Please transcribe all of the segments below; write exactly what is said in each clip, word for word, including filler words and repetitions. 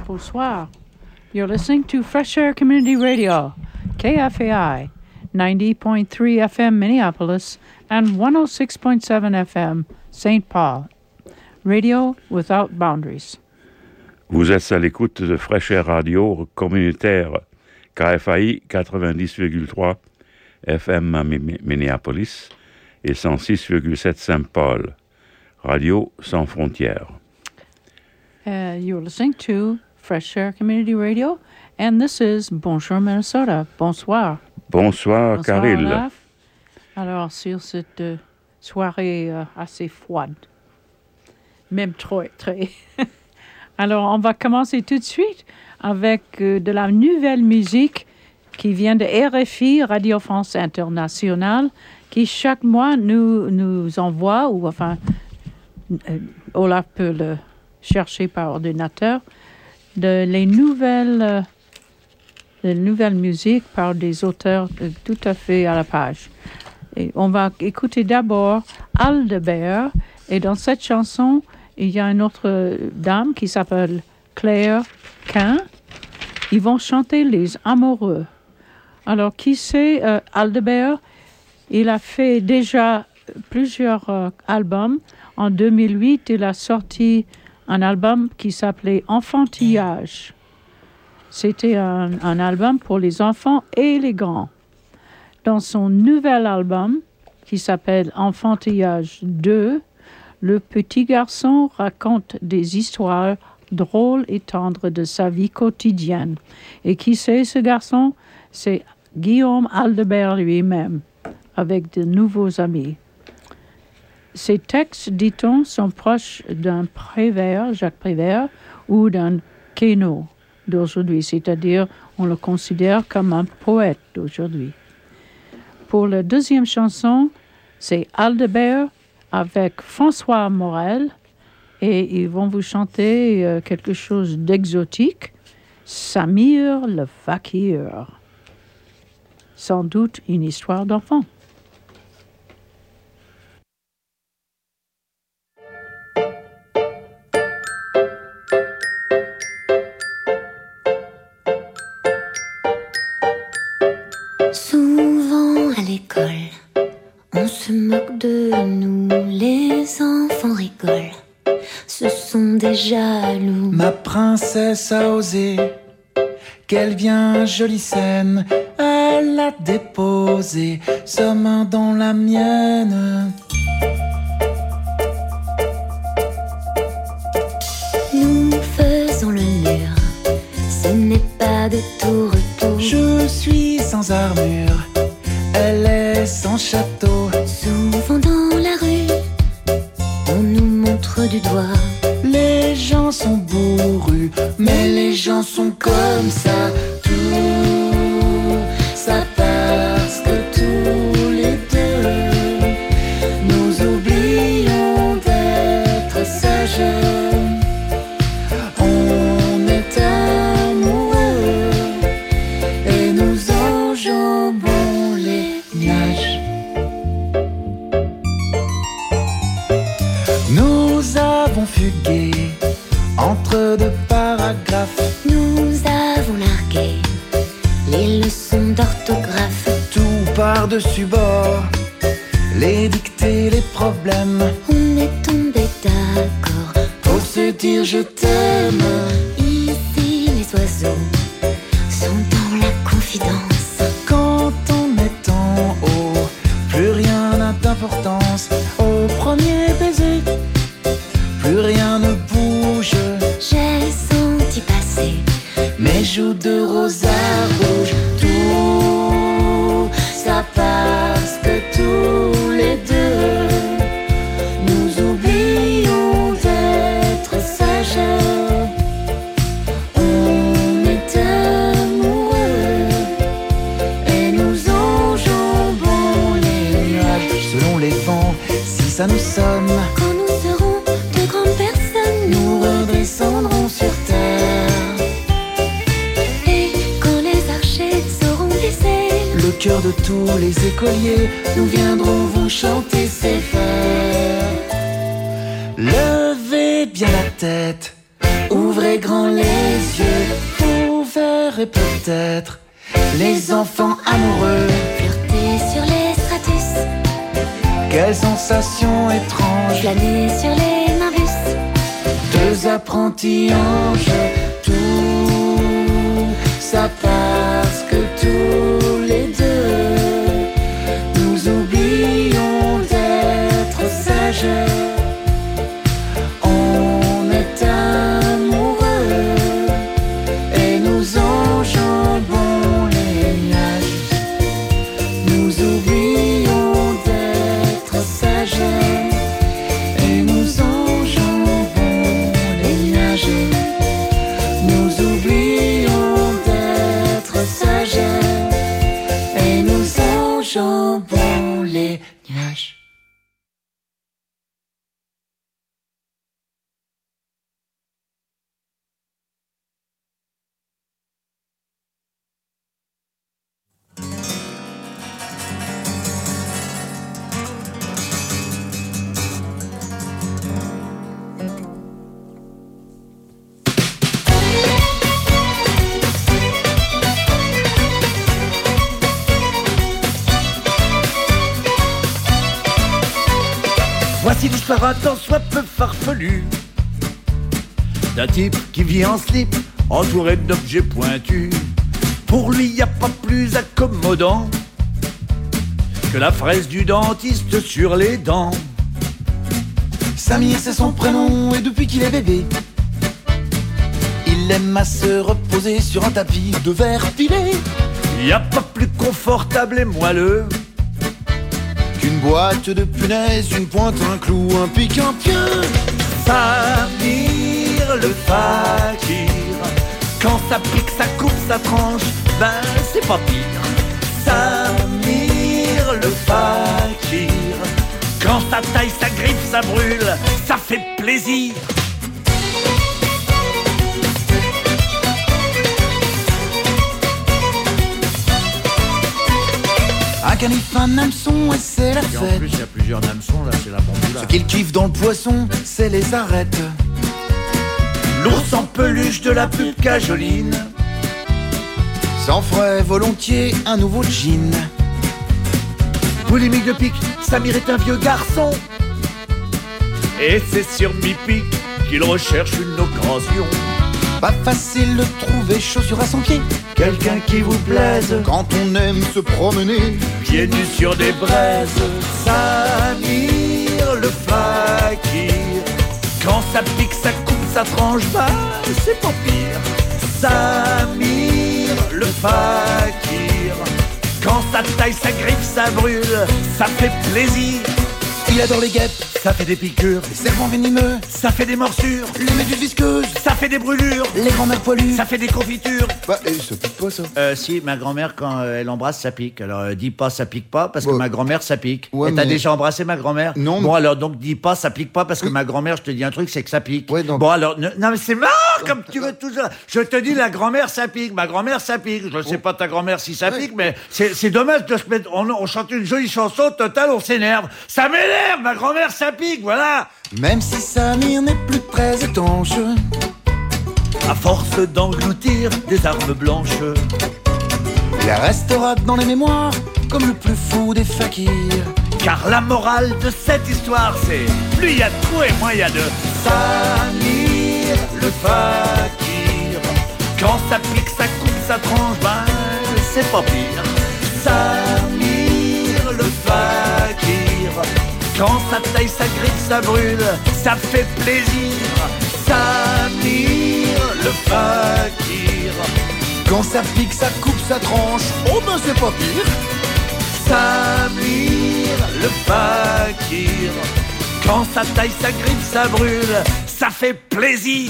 Bonsoir. You're listening to Fresh Air Community Radio, K F A I, ninety point three F M Minneapolis and one oh six point seven F M Saint Paul. Radio without boundaries. Vous êtes à l'écoute de Fresh Air Radio communautaire K F A I quatre-vingt-dix virgule trois F M à Minneapolis et cent six virgule sept Saint Paul. Radio sans frontières. Uh, you're listening to Fresh Air Community Radio, and this is Bonjour Minnesota. Bonsoir. Bonsoir, Bonsoir Caril. Olaf. Alors, sur cette euh, soirée euh, assez froide, même trop très. Alors, on va commencer tout de suite avec euh, de la nouvelle musique qui vient de R F I, Radio France Internationale, qui chaque mois nous, nous envoie, ou enfin, euh, Olaf peut le chercher par ordinateur, de les nouvelles, euh, de nouvelles musiques par des auteurs euh, tout à fait à la page. Et on va écouter d'abord Aldebert, et dans cette chanson, il y a une autre dame qui s'appelle Claire Quin. Ils vont chanter Les Amoureux. Alors, qui c'est euh, Aldebert? Il a fait déjà plusieurs euh, albums. En deux mille huit, il a sorti un album qui s'appelait Enfantillage. C'était un, un album pour les enfants et les grands. Dans son nouvel album, qui s'appelle Enfantillage deux, le petit garçon raconte des histoires drôles et tendres de sa vie quotidienne. Et qui c'est ce garçon? C'est Guillaume Aldebert lui-même, avec de nouveaux amis. Ces textes, dit-on, sont proches d'un Prévert, Jacques Prévert, ou d'un Queneau d'aujourd'hui, c'est-à-dire on le considère comme un poète d'aujourd'hui. Pour la deuxième chanson, c'est Aldebert avec François Morel, et ils vont vous chanter euh, quelque chose d'exotique, Samir le Fakir. Sans doute une histoire d'enfant. Souvent à l'école, on se moque de nous, les enfants rigolent, ce sont des jaloux. Ma princesse a osé, quelle bien jolie scène, elle a déposé sa main dans la mienne. Nous faisons le mur, ce n'est pas de tout retour. Je suis sans armure, elle est sans château. Souvent dans la rue, on nous montre du doigt. Les gens sont bourrus, mais les gens sont comme ça. Tout ça parce que tous les deux, nous oublions d'être sages. On est amoureux et nous enjambons les nuages. Nous avons fugué entre deux paragraphes. Nous avons largué les leçons d'orthographe. Tout par-dessus bord, les dictées, les problèmes. On est tombé d'accord Pour se dire je t'aime. Ici les oiseaux sont dans la confidence. Quand on est en haut, plus rien n'a d'importance. Au premier baiser, plus rien ne bouge. J'ai senti passer Mes joues de rose à rouge. Tout ça parce que tous les deux, nous oublions d'être sages. On est amoureux et nous enjambons les nuages. Selon les vents, si ça nous sonne, quand nous serons de grandes personnes, nous redescendrons sur terre. Et quand les archers sauront glisser Le cœur de tous les écoliers, nous viendrons vous chanter ces vers. Levez bien la tête, Ouvrez grand les yeux, vous verrez peut-être les enfants amoureux flirter sur les stratus, quelle sensation étrange, planer sur les nimbus, deux apprentis anges, tout ça parce que tous les deux nous oublions d'être sages. On est amoureux et nous enjambons les nuages. Nous oublions d'être sages et nous enjambons les nuages. Nous oublions d'être sages et nous enjambons les nuages. Voici l'histoire un tant soit peu farfelue d'un type qui vit en slip, entouré d'objets pointus. Pour lui, y a pas plus accommodant que la fraise du dentiste sur les dents. Samir c'est son prénom et depuis qu'il est bébé, il aime à se reposer sur un tapis de verre pilé. Y a pas plus confortable et moelleux Qu'une boîte de punaises, une pointe, un clou, un pic, un pieu. Samir le fakir, quand ça pique, ça coupe, ça tranche, ben c'est pas pire. Samir le fakir, quand ça taille, ça griffe, ça brûle, ça fait plaisir. Un canif, un hameçon et c'est la Et en fête. plus, il y a plusieurs hameçons, là, c'est la bamboula. Ce qu'il kiffe dans le poisson, c'est les arêtes. L'ours en peluche de la pub cajoline, S'en ferait volontiers un nouveau jean. polémique de pique, Samir est un vieux garçon. Et c'est sur Mipi qu'il recherche une occasion. Pas facile de trouver chaussures à son pied Quelqu'un qui vous plaise, quand on aime se promener. pieds nus sur des braises. Samir le fakir, quand ça pique, ça coupe, ça tranche, bah c'est pas pire. Samir le fakir, quand ça taille, ça griffe, ça brûle, ça fait plaisir. Il adore les guêpes, Ça fait des piqûres, les serpents venimeux, ça fait des morsures, les méduses visqueuses, ça fait des brûlures, les grands-mères poilues. ça fait des confitures. Bah, eh, ça pique pas ça. Euh, si, ma grand-mère, quand euh, elle embrasse, ça pique. Alors, euh, dis pas ça pique pas, parce que Ouais. ma grand-mère, ça pique. Ouais, Et t'as mais- déjà embrassé ma grand-mère? Non, Bon, mais- alors, donc, dis pas ça pique pas, parce que ma grand-mère, je te dis un truc, c'est que ça pique. Ouais, donc- Bon, alors, ne- non, mais c'est marrant, comme tu veux toujours. Je te dis, la grand-mère, ça pique. Ma grand-mère, ça pique. Je sais pas ta grand-mère si ça Ouais. pique, mais c'est c'est dommage de se mettre. On, on chante une jolie chanson, total, on s'énerve. Ça m'énerve, ma grand-mère, ça pique, voilà. Même si Samir n'est plus très étanche, À force d'engloutir des armes blanches, il restera dans les mémoires comme le plus fou des fakirs. car la morale de cette histoire, c'est plus il y a de trous et moins il y a de Samir le fakir. Quand ça pique, ça coupe, ça tranche, ben c'est pas pire. Samir le fakir, quand ça taille, ça griffe, ça brûle, ça fait plaisir. Samir le fakir, Quand ça pique, ça coupe, ça tranche, oh ben c'est pas pire. Samir le fakir, quand ça taille, ça griffe, ça brûle, ça fait plaisir.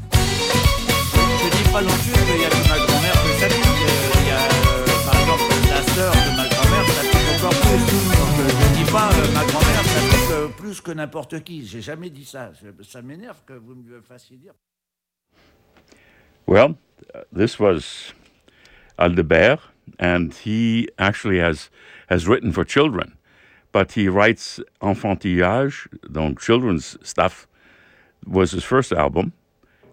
Je dis pas non plus qu'il y a que ma grand-mère que ça pique. Il y a euh, par exemple la sœur de ma grand-mère, ça pique encore plus. Donc euh, je dis pas euh, ma grand-mère, ça pique euh, plus que n'importe qui. J'ai jamais dit ça. Je- Ça m'énerve que vous me fassiez dire. Well, uh, this was Aldebert, and he actually has has written for children, but he writes enfantillage, donc children's stuff, was his first album.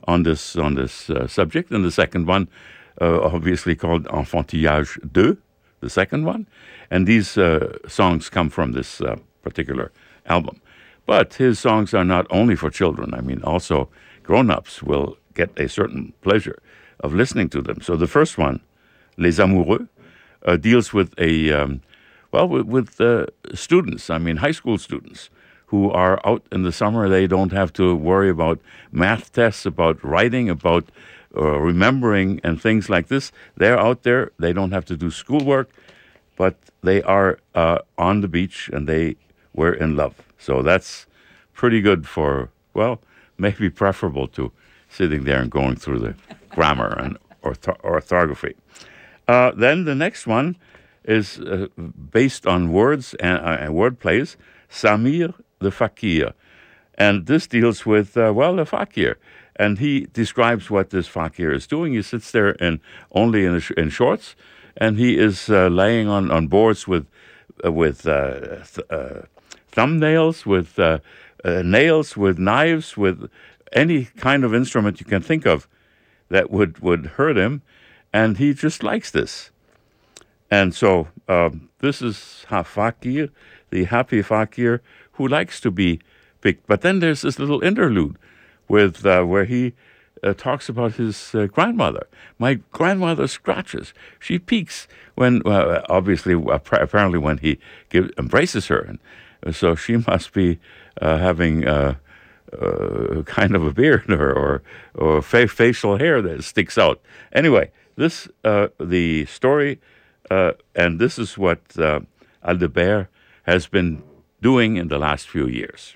on this on this uh, subject, and the second one, uh, obviously called Enfantillage deux, the second one, and these uh, songs come from this uh, particular album. But his songs are not only for children. I mean, also grown-ups will get a certain pleasure of listening to them. So the first one, Les Amoureux, uh, deals with a um, well with, with uh, students. I mean, high school students who are out in the summer. They don't have to worry about math tests, about writing, about uh, remembering, and things like this. They're out there. They don't have to do schoolwork, but they are uh, on the beach and they were in love. So that's pretty good for, well, maybe preferable to sitting there and going through the grammar and orth- orthography. Uh, then the next one is uh, based on words and, uh, and word plays, Samir the Fakir. And this deals with, uh, well, the Fakir. And he describes what this Fakir is doing. He sits there in, only in, sh- in shorts, and he is uh, laying on, on boards with, uh, with uh, th- uh, thumbnails, with uh, uh, nails, with knives, with any kind of instrument you can think of that would, would hurt him. And he just likes this. And so um, this is Ha-Fakir, the happy Fakir, who likes to be picked. But then there's this little interlude with uh, where he uh, talks about his uh, grandmother. My grandmother scratches. She peeks when, uh, obviously, apparently when he give, embraces her. And so she must be uh, having uh, uh, kind of a beard or or, or fa- facial hair that sticks out. Anyway, this uh, the story, uh, and this is what uh, Aldebert has been doing in the last few years.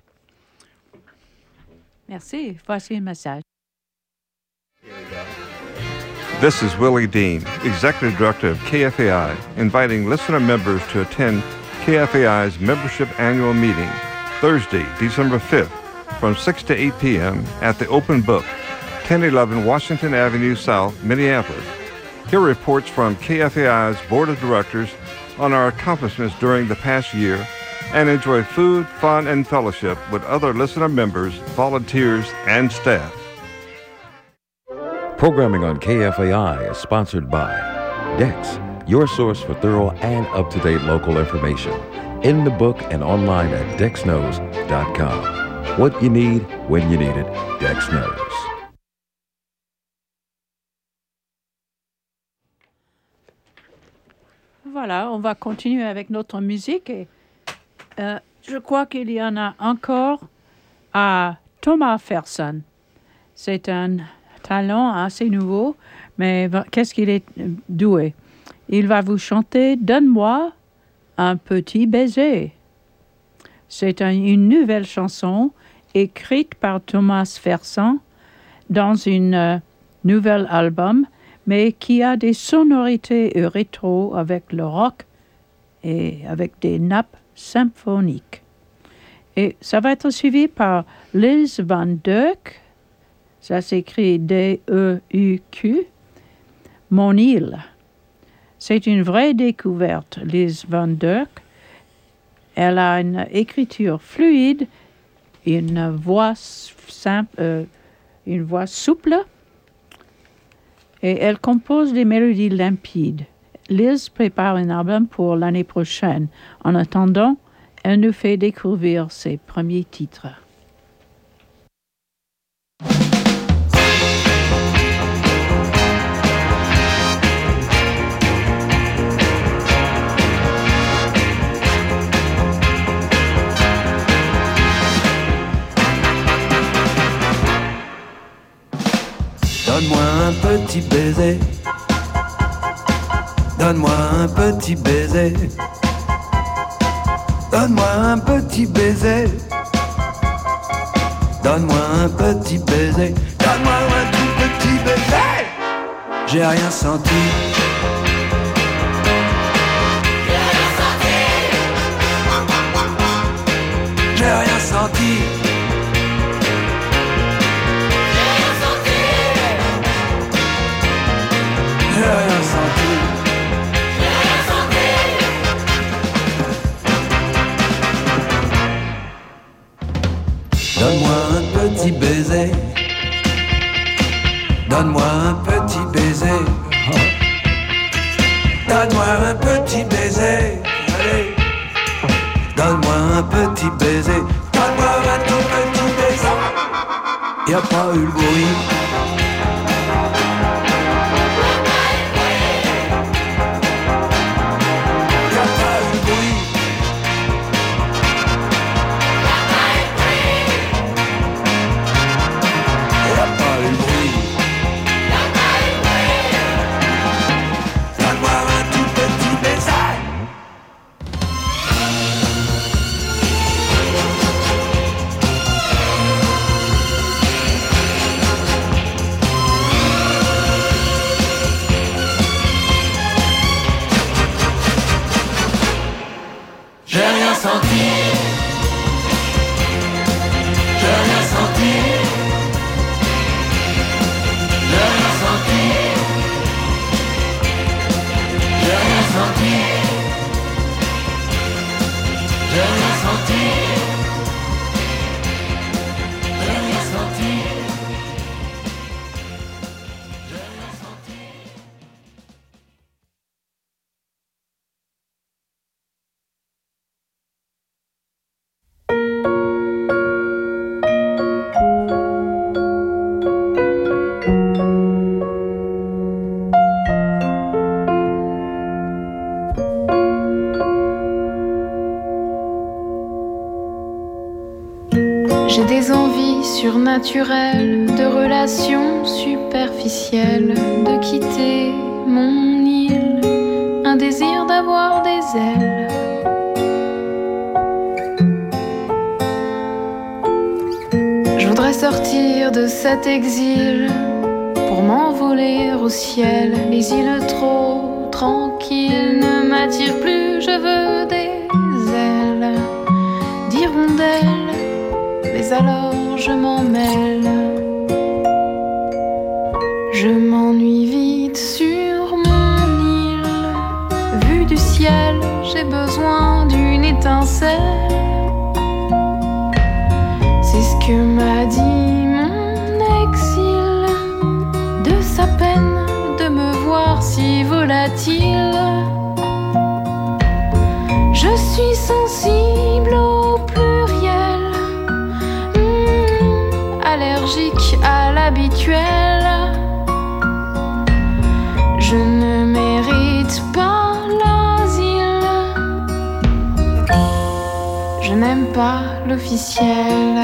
Merci. Voici un message. This is Willie Dean, Executive Director of K F A I, inviting listener members to attend K F A I's membership annual meeting Thursday, December fifth, from six to eight p.m. at the Open Book, ten eleven Washington Avenue South, Minneapolis. Hear reports from K F A I's Board of Directors on our accomplishments during the past year and enjoy food, fun, and fellowship with other listener members, volunteers, and staff. Programming on K F A I is sponsored by Dex, your source for thorough and up-to-date local information. In the book and online at dex knows dot com. What you need, when you need it, Dex knows. Voilà, on va continuer avec notre musique. Et, euh, je crois qu'il y en a encore à Thomas Ferson. C'est un talent assez nouveau, mais qu'est-ce qu'il est doué. Il va vous chanter « Donne-moi un petit baiser ». C'est un, une nouvelle chanson écrite par Thomas Ferson dans un euh, nouvel album, mais qui a des sonorités rétro avec le rock et avec des nappes symphoniques. Et ça va être suivi par Liz Van Duyck, ça s'écrit D E U Q, Mon île. C'est une vraie découverte, Liz Van Duyck. Elle a une écriture fluide, une voix simple, euh, une voix souple, et elle compose des mélodies limpides. Liz prépare un album pour l'année prochaine. En attendant, elle nous fait découvrir ses premiers titres. Donne-moi un petit baiser. Donne-moi un petit baiser. Donne-moi un petit baiser. Donne-moi un petit baiser. Donne-moi un tout petit baiser. J'ai rien senti. J'ai rien senti. J'ai rien senti. J'ai rien senti. J'ai rien senti. Donne-moi un petit baiser. Donne-moi un petit baiser. Oh. Donne-moi un petit baiser. Allez. Donne-moi un petit baiser. Donne-moi un tout petit baiser. Y a pas eu le bruit. J'ai des envies surnaturelles, de relations superficielles, de quitter mon île, un désir d'avoir des ailes. Je voudrais sortir de cet exil pour m'envoler au ciel. Les îles trop tranquilles ne m'attirent plus, je veux des ailes d'hirondelles. Mais alors je m'en mêle. Je m'ennuie vite sur mon île. Vue du ciel, j'ai besoin d'une étincelle. C'est ce que m'a dit mon exil. De sa peine de me voir si volatile. Je suis sensible au pluriel, allergique à l'habituel. Je ne mérite pas l'asile. Je n'aime pas l'officiel.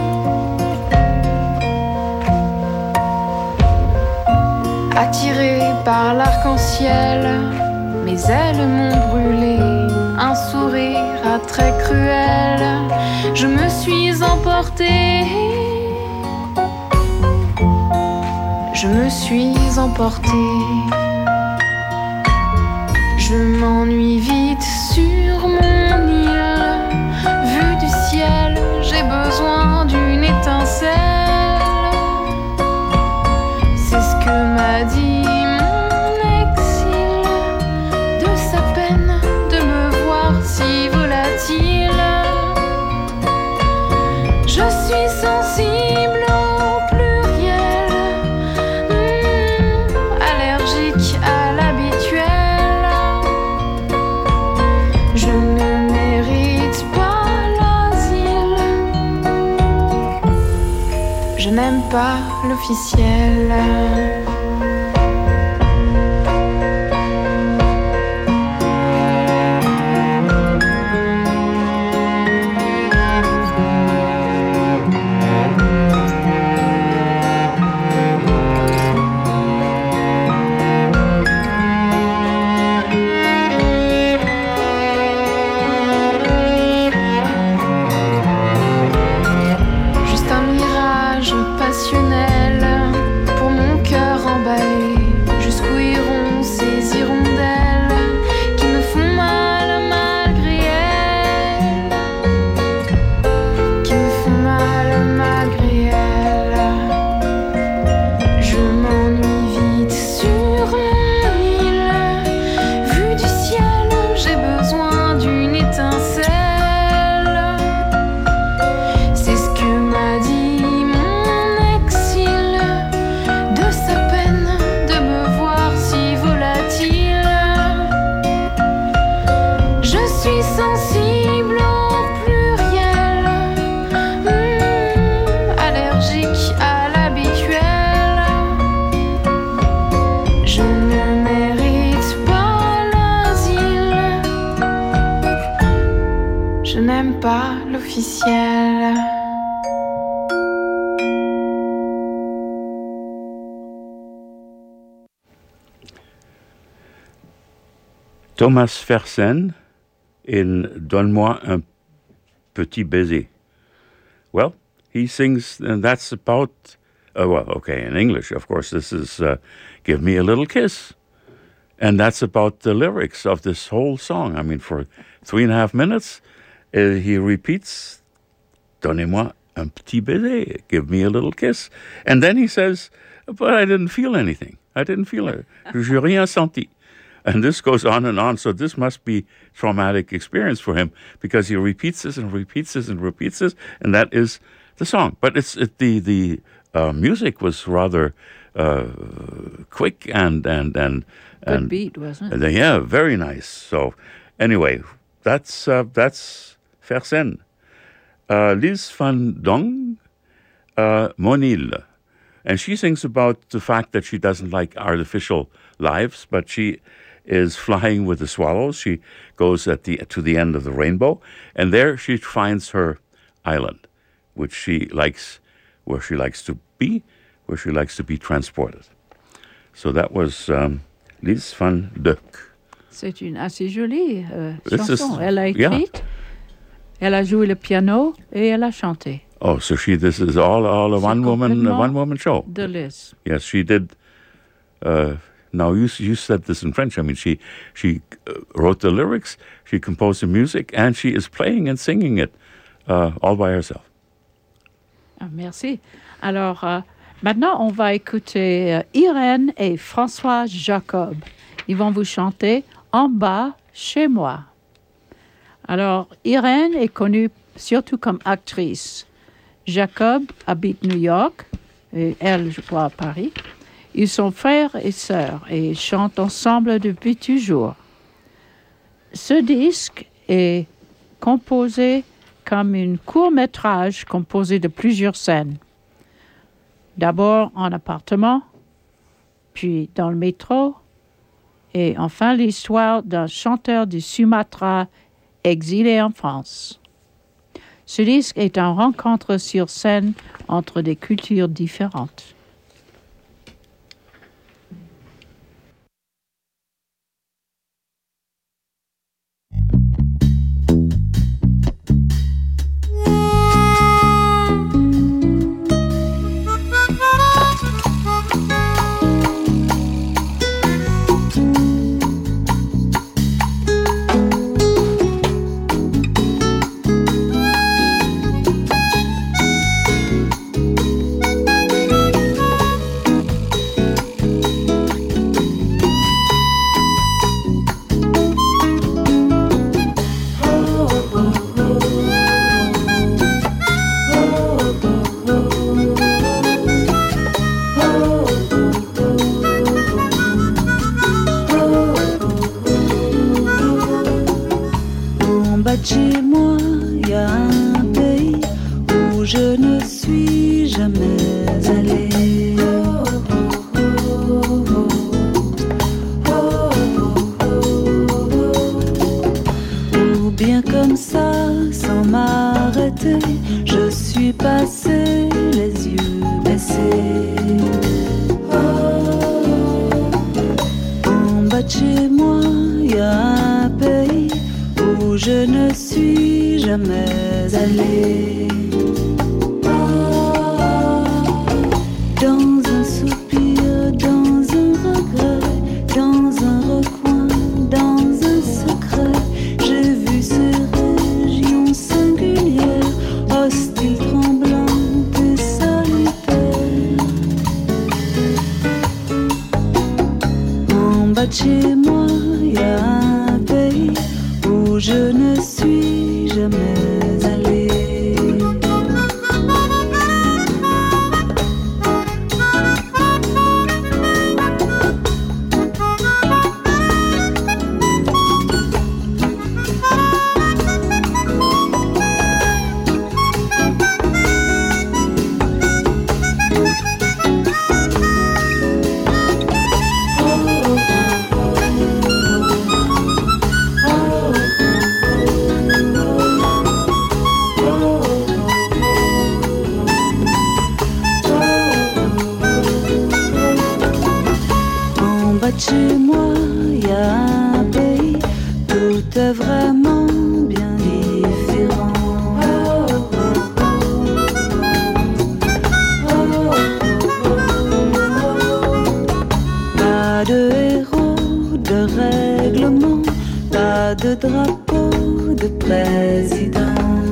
Attirée par l'arc-en-ciel, mes ailes m'ont brûlé. Un sourire à traits cruels. Je me suis emportée. Je me suis emportée. Je m'ennuie vite sur mon île. Vue du ciel, j'ai besoin d'une étincelle. C'est ce que m'a dit mon exil. De sa peine de me voir si volatile. Je suis sensible au pluriel, mmh, allergique à l'habituel. Je ne mérite pas l'asile. Je n'aime pas l'officiel. Juste un mirage passionnel pour mon cœur artificielle. Thomas Fersen in Donne-moi un petit baiser. Well, he sings, and that's about, uh, well, okay, in English, of course, this is uh, Give Me a Little Kiss. And that's about the lyrics of this whole song. I mean, for three and a half minutes, uh, he repeats, Donnez-moi un petit baiser, give me a little kiss. And then he says, but I didn't feel anything. I didn't feel it. J'ai rien senti. And this goes on and on. So this must be traumatic experience for him because he repeats this and repeats this and repeats this, and that is the song. But it's it, the the uh, music was rather uh, quick and and and and good beat, wasn't it? Uh, yeah, very nice. So anyway, that's uh, that's Fersen. Uh, Liz van Dong, uh, Monil, and she sings about the fact that she doesn't like artificial lives, but she is flying with the swallows. She goes at the to the end of the rainbow, and there she finds her island, which she likes, where she likes to be, where she likes to be transported. So that was um, Liz van Dijk. C'est une assez jolie euh, This chanson. is- Elle a yeah. écrite, elle a joué le piano et elle a chanté. Oh, so she this is all all a C'est one woman a complètement one woman show. De Liz. Yes, she did. Uh, now you you said this in French. I mean, she she uh, wrote the lyrics, she composed the music, and she is playing and singing it uh, all by herself. Ah, merci. Alors, euh, maintenant, on va écouter euh, Irène et François Jacob. Ils vont vous chanter En bas, chez moi. Alors, Irène est connue surtout comme actrice. Jacob habite New York, et elle, je crois, à Paris. Ils sont frères et sœurs et ils chantent ensemble depuis toujours. Ce disque est composé comme un court-métrage composé de plusieurs scènes. D'abord en appartement, puis dans le métro, et enfin l'histoire d'un chanteur du Sumatra exilé en France. Ce disque est une rencontre sur scène entre des cultures différentes. En bas de chez moi, il y a un pays où je ne suis jamais allée. Ou bien comme ça, sans m'arrêter, je suis passée les yeux baissés. En bas de chez moi, il y a un pays où je ne suis jamais allée. Dans un soupir, dans un regret, dans un recoin, dans un secret, j'ai vu ces régions singulières, hostiles, tremblantes et solitaires. En bas de chez moi, il y a un pays où je ne suis jamais allée. bas de chez moi, il y a un pays, tout est vraiment bien différent. Pas de héros, de règlement, pas de drapeau, de président.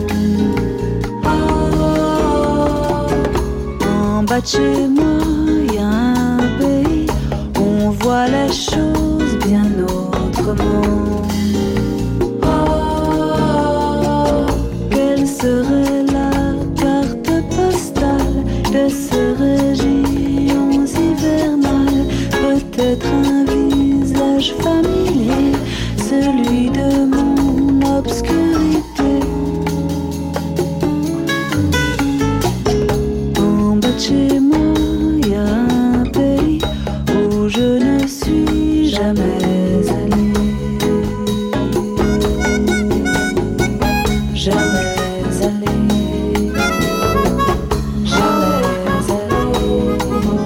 En bas de chez moi, il y a un pays, on voit les choses bien autrement. Oh, quelle serait la carte postale de ces régions hivernales? Peut-être un visage familier, celui de mon obscurité. En bas de chez moi, il y a un pays où je ne suis jamais allée. Jamais allée. Jamais allée.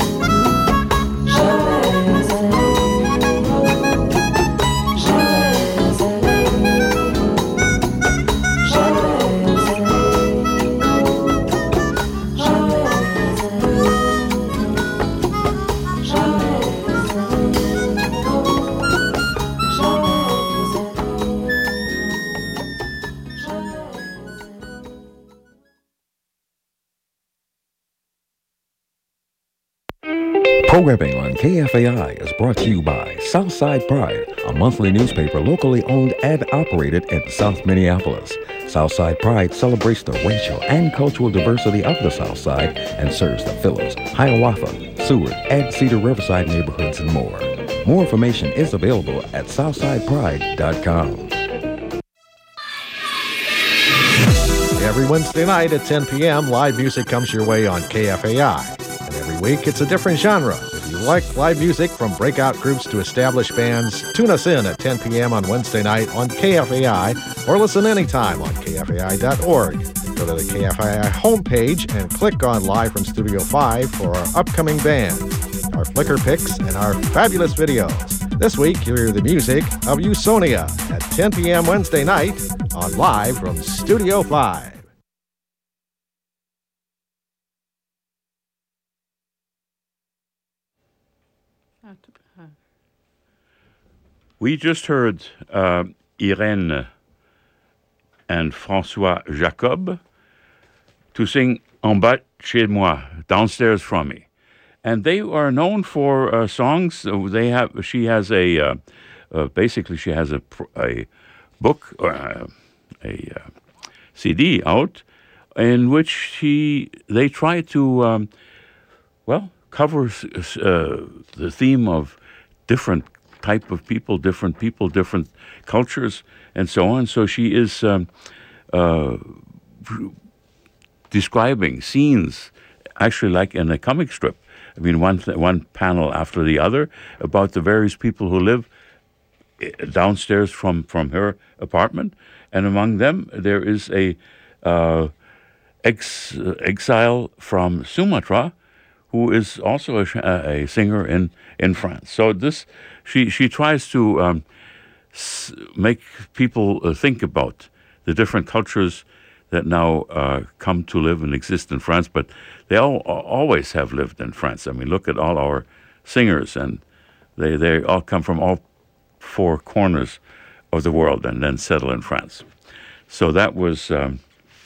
Jamais allée. Jamais Programming on K F A I is brought to you by Southside Pride, a monthly newspaper locally owned and operated in South Minneapolis. Southside Pride celebrates the racial and cultural diversity of the South Side and serves the Phillips, Hiawatha, Seward, and Cedar Riverside neighborhoods and more. More information is available at southside pride dot com. Every Wednesday night at ten p.m., live music comes your way on K F A I. And every week, it's a different genre. If you like live music from breakout groups to established bands, tune us in at ten p.m. on Wednesday night on K F A I or listen anytime on K F A I dot org. Go to the K F A I homepage and click on Live from Studio five for our upcoming bands, our Flickr pics, and our fabulous videos. This week, hear the music of Usonia at ten p.m. Wednesday night on Live from Studio five. We just heard uh, Irène and François Jacob to sing En bas chez moi, Downstairs from me. And they are known for uh, songs. They have. She has a. Uh, uh, basically, she has a a book or a, a uh, C D out, in which she they try to um, well cover uh, the theme of different type of people, different people, different cultures, and so on. So she is um, uh, describing scenes, actually like in a comic strip. I mean, one th- one panel after the other about the various people who live downstairs from, from her apartment, and among them there is a uh, ex uh, exile from Sumatra, who is also a, a singer in, in France. So this she she tries to um, s- make people uh, think about the different cultures that now uh, come to live and exist in France, but they all always have lived in France. I mean, look at all our singers, and they, they all come from all four corners of the world and then settle in France. So that was um,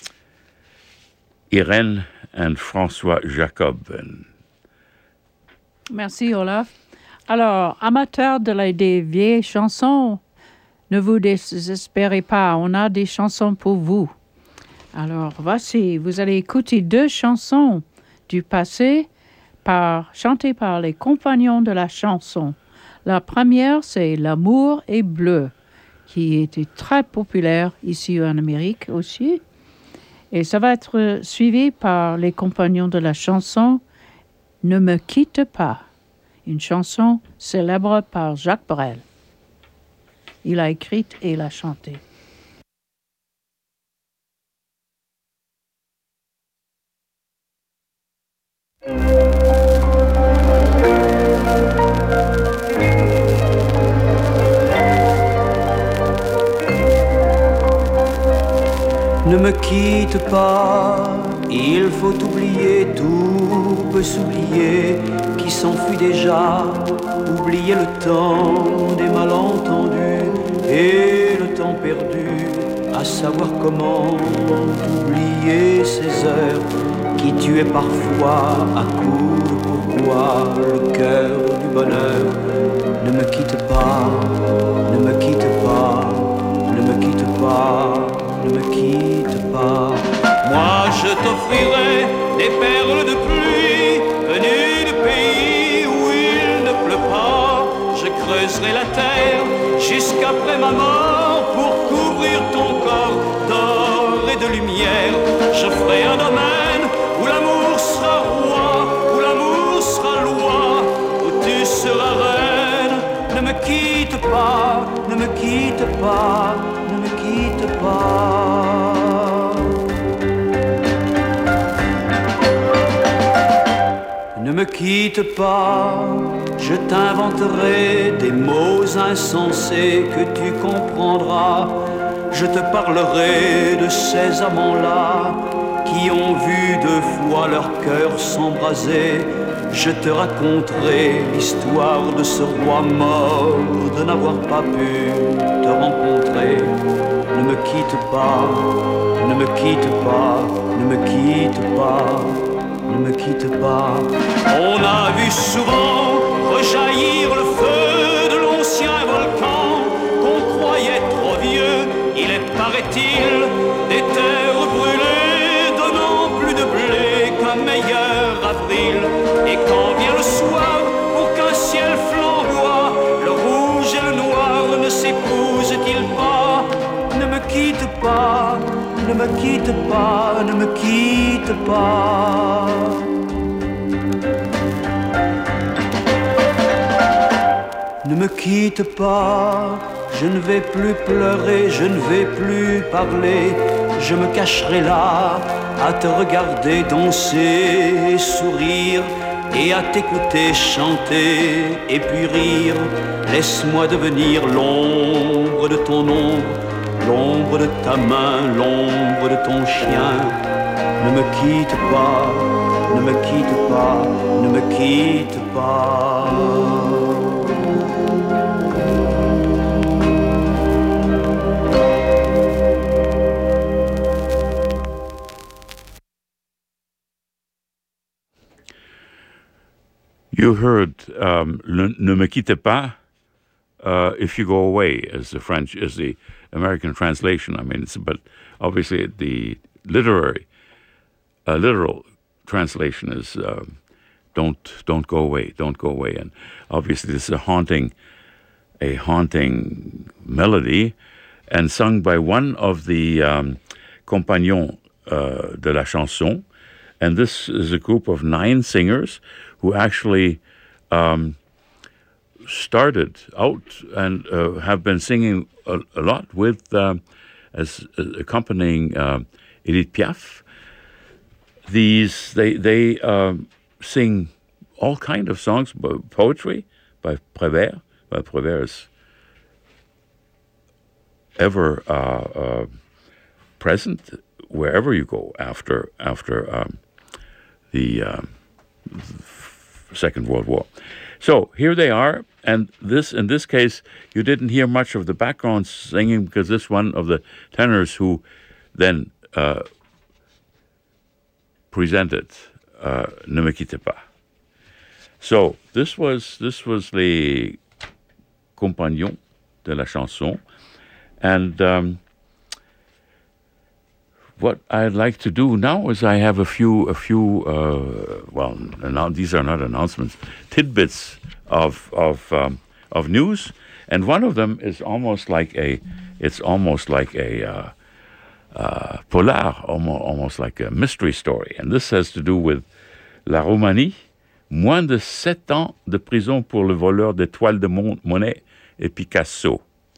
Irène and François Jacob. And Merci, Olaf. Alors, amateurs de la, des vieilles chansons, ne vous désespérez pas, on a des chansons pour vous. Alors, voici, vous allez écouter deux chansons du passé par, chantées par les compagnons de la chanson. La première, c'est L'amour est bleu, qui était très populaire ici en Amérique aussi. Et ça va être suivi par les compagnons de la chanson Ne me quitte pas, une chanson célèbre par Jacques Brel. Il l'a écrite et l'a chantée. Thank you. me quitte pas, il faut oublier, tout peut s'oublier, qui s'enfuit déjà, oublier le temps des malentendus et le temps perdu, à savoir comment oublier ces heures qui tuaient parfois à coups de pourquoi le cœur du bonheur. Ne me quitte pas, ne me quitte pas, ne me quitte pas, ne me quitte pas. Moi je t'offrirai des perles de pluie venues de pays où il ne pleut pas. Je creuserai la terre jusqu'après ma mort pour couvrir ton corps d'or et de lumière. Je ferai un domaine où l'amour sera roi, où l'amour sera loi, où tu seras reine. Ne me quitte pas, ne me quitte pas, ne me quitte pas. Ne me quitte pas, je t'inventerai des mots insensés que tu comprendras. Je te parlerai de ces amants-là qui ont vu deux fois leur cœur s'embraser. Je te raconterai l'histoire de ce roi mort, de n'avoir pas pu te rencontrer. Ne me quitte pas, ne me quitte pas, ne me quitte pas, ne me quitte pas. On a vu souvent rejaillir le feu de l'ancien volcan qu'on croyait trop vieux. Il est, paraît-il, des terres brûlées donnant plus de blé qu'un meilleur avril. Et quand vient le soir, pour qu'un ciel flamboie, le rouge et le noir ne s'épousent-ils pas? Ne me quitte pas, ne me quitte pas, ne me quitte pas. Ne me quitte pas, je ne vais plus pleurer, je ne vais plus parler. Je me cacherai là, à te regarder danser et sourire, et à t'écouter chanter et puis rire. Laisse-moi devenir l'ombre de ton ombre, l'ombre de ta main, l'ombre de ton chien. Ne me quitte pas, ne me quitte pas, ne me quitte pas. You heard um, "Ne me quitte pas," uh, "If you go away," as the French, as the American translation. I mean, it's, but obviously the literary, uh, literal translation is uh, "Don't don't go away, don't go away." And obviously, this is a haunting, a haunting melody, and sung by one of the um, compagnons uh, de la chanson. And this is a group of nine singers who actually um, started out and uh, have been singing a, a lot with, um, as uh, accompanying uh, Edith Piaf. These, they, they um, sing all kind of songs, poetry by Prévert. Well, Prévert is ever uh, uh, present wherever you go after, after um, the uh, Second World War. So here they are, and this in this case you didn't hear much of the background singing because this one of the tenors who then uh, presented uh, Ne me quitte pas. So this was this was les compagnons de la chanson, and um, what I'd like to do now is I have a few, a few. Uh, well, now these are not announcements, tidbits of of um, of news, and one of them is almost like a. It's almost like a uh, uh, polar, almost, almost like a mystery story, and this has to do with la Roumanie. Moins de sept ans de prison pour le voleur d'étoiles de Monet et Picasso.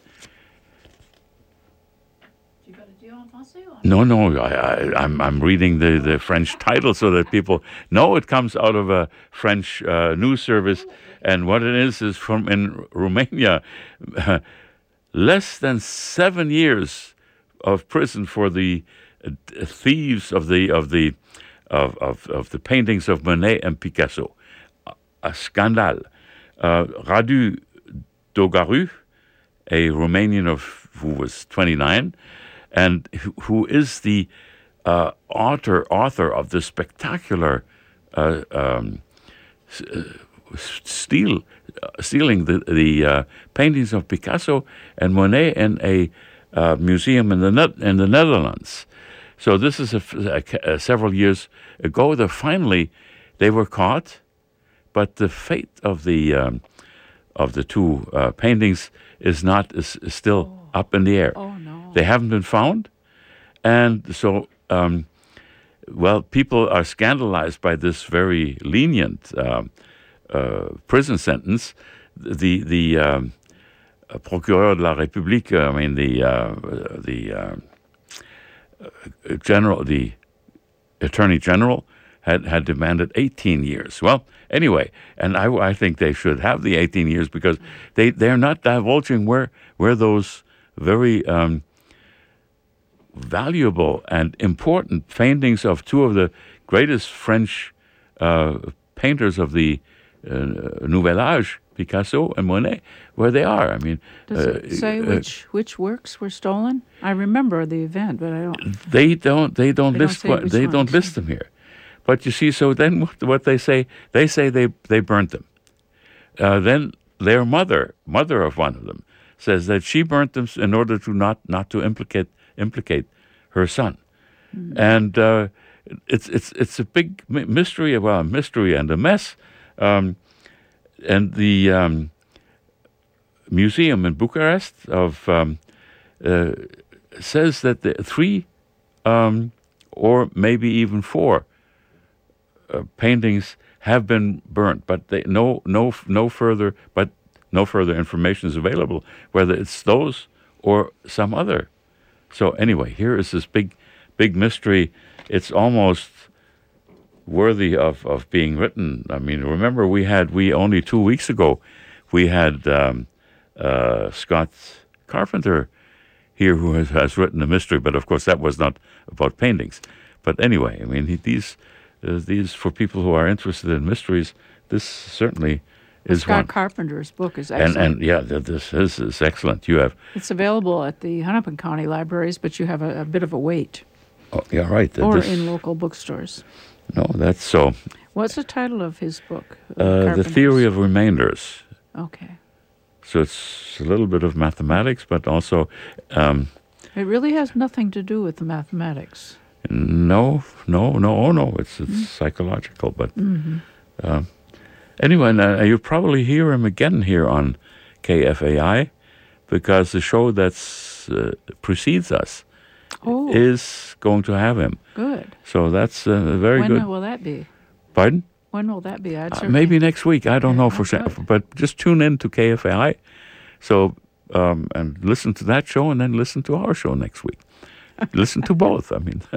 No, no, I, I, I'm I'm reading the, the French title so that people know it comes out of a French uh, news service, and what it is is from in Romania, uh, less than seven years of prison for the thieves of the of the of, of, of the paintings of Monet and Picasso. A scandal. Uh, Radu Dogaru, a Romanian of who was twenty-nine, and who, who is the uh, author author of the spectacular uh, um, steal uh, stealing the the uh, paintings of Picasso and Monet in a uh, museum in the ne- in the Netherlands. So this is a, a, a several years ago. That finally they were caught, but the fate of the um, of the two uh, paintings is not is, is still oh. up in the air. Oh no! They haven't been found, and so um, well, people are scandalized by this very lenient um, uh, prison sentence. The the um, Procureur de la République, I mean the uh, the uh, general, the Attorney General had, had demanded eighteen years. Well, anyway, and I, I think they should have the eighteen years because they, they're not divulging where where those very um, valuable and important paintings of two of the greatest French uh, painters of the uh, Nouvelle Age, Picasso and Monet, where they are. I mean, does it uh, say uh, which which works were stolen? I remember the event, but I don't. They don't. They don't they list. Don't what, they ones. don't list them here. But you see, so then what, what they say? They say they they burnt them. Uh, then their mother, mother of one of them, says that she burnt them in order to not not to implicate implicate her son, mm. and uh, it's it's it's a big mystery. Well, a mystery and a mess. Um, and the um, museum in Bucharest of um, uh, says that the three um, or maybe even four uh, paintings have been burnt, but they, no no no further but no further information is available whether it's those or some other. So anyway, here is this big big mystery. It's almost worthy of, of being written. I mean, remember we had, we only two weeks ago, we had um, uh, Scott Carpenter here who has, has written a mystery, but of course that was not about paintings. But anyway, I mean, he, these, uh, these for people who are interested in mysteries, this certainly is Scott one. Carpenter's book is excellent. And, and yeah, this is, is excellent. You have... It's available at the Hennepin County libraries, but you have a, a bit of a wait. Oh, yeah, right. Or this, in local bookstores. No, that's so. What's the title of his book? Uh, the Theory of Remainders. Okay. So it's a little bit of mathematics, but also... Um, it really has nothing to do with the mathematics. No, no, no, oh no, it's, it's mm-hmm. psychological, but... Mm-hmm. Uh, anyway, uh, you'll probably hear him again here on K F A I, because the show that uh, precedes us Oh. is going to have him. Good. So that's uh, very when good. When will that be? Pardon? When will that be? I'd uh, maybe next week. I don't yeah, know for sure. But just tune in to K F A I. So, um, and listen to that show and then listen to our show next week. Listen to both. I mean,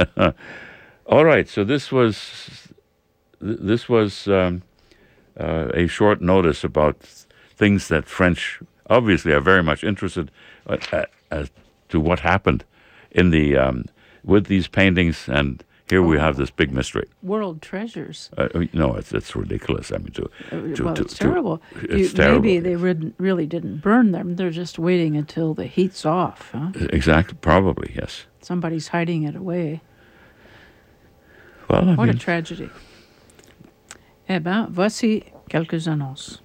all right. So this was, this was um, uh, a short notice about things that French obviously are very much interested uh, as to what happened in the um, with these paintings, and here oh. we have this big mystery. World treasures. Uh, no, it's it's ridiculous. I mean, to, to well, to, it's terrible. To, it's you, terrible. Maybe they re- really didn't burn them. They're just waiting until the heat's off. Huh? Exactly. Probably yes. Somebody's hiding it away. Well, I what mean, a tragedy. Eh ben, voici quelques annonces.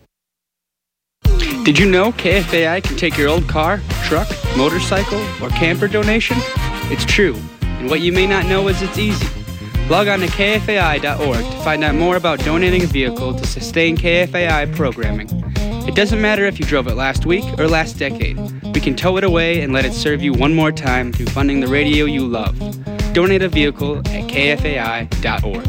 Did you know K F A I can take your old car, truck, motorcycle, or camper donation? It's true, and what you may not know is it's easy. Log on to K F A I dot org to find out more about donating a vehicle to sustain K F A I programming. It doesn't matter if you drove it last week or last decade. We can tow it away and let it serve you one more time through funding the radio you love. Donate a vehicle at K F A I dot org.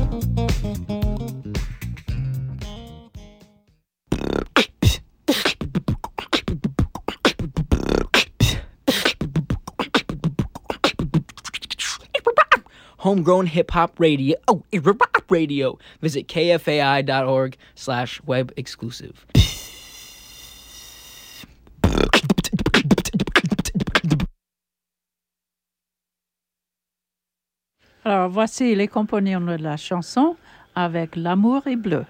Homegrown hip-hop radio. Oh, rock radio. Visit K F A I dot org slash web exclusive. Alors, voici les compagnons de la chanson avec L'amour est bleu.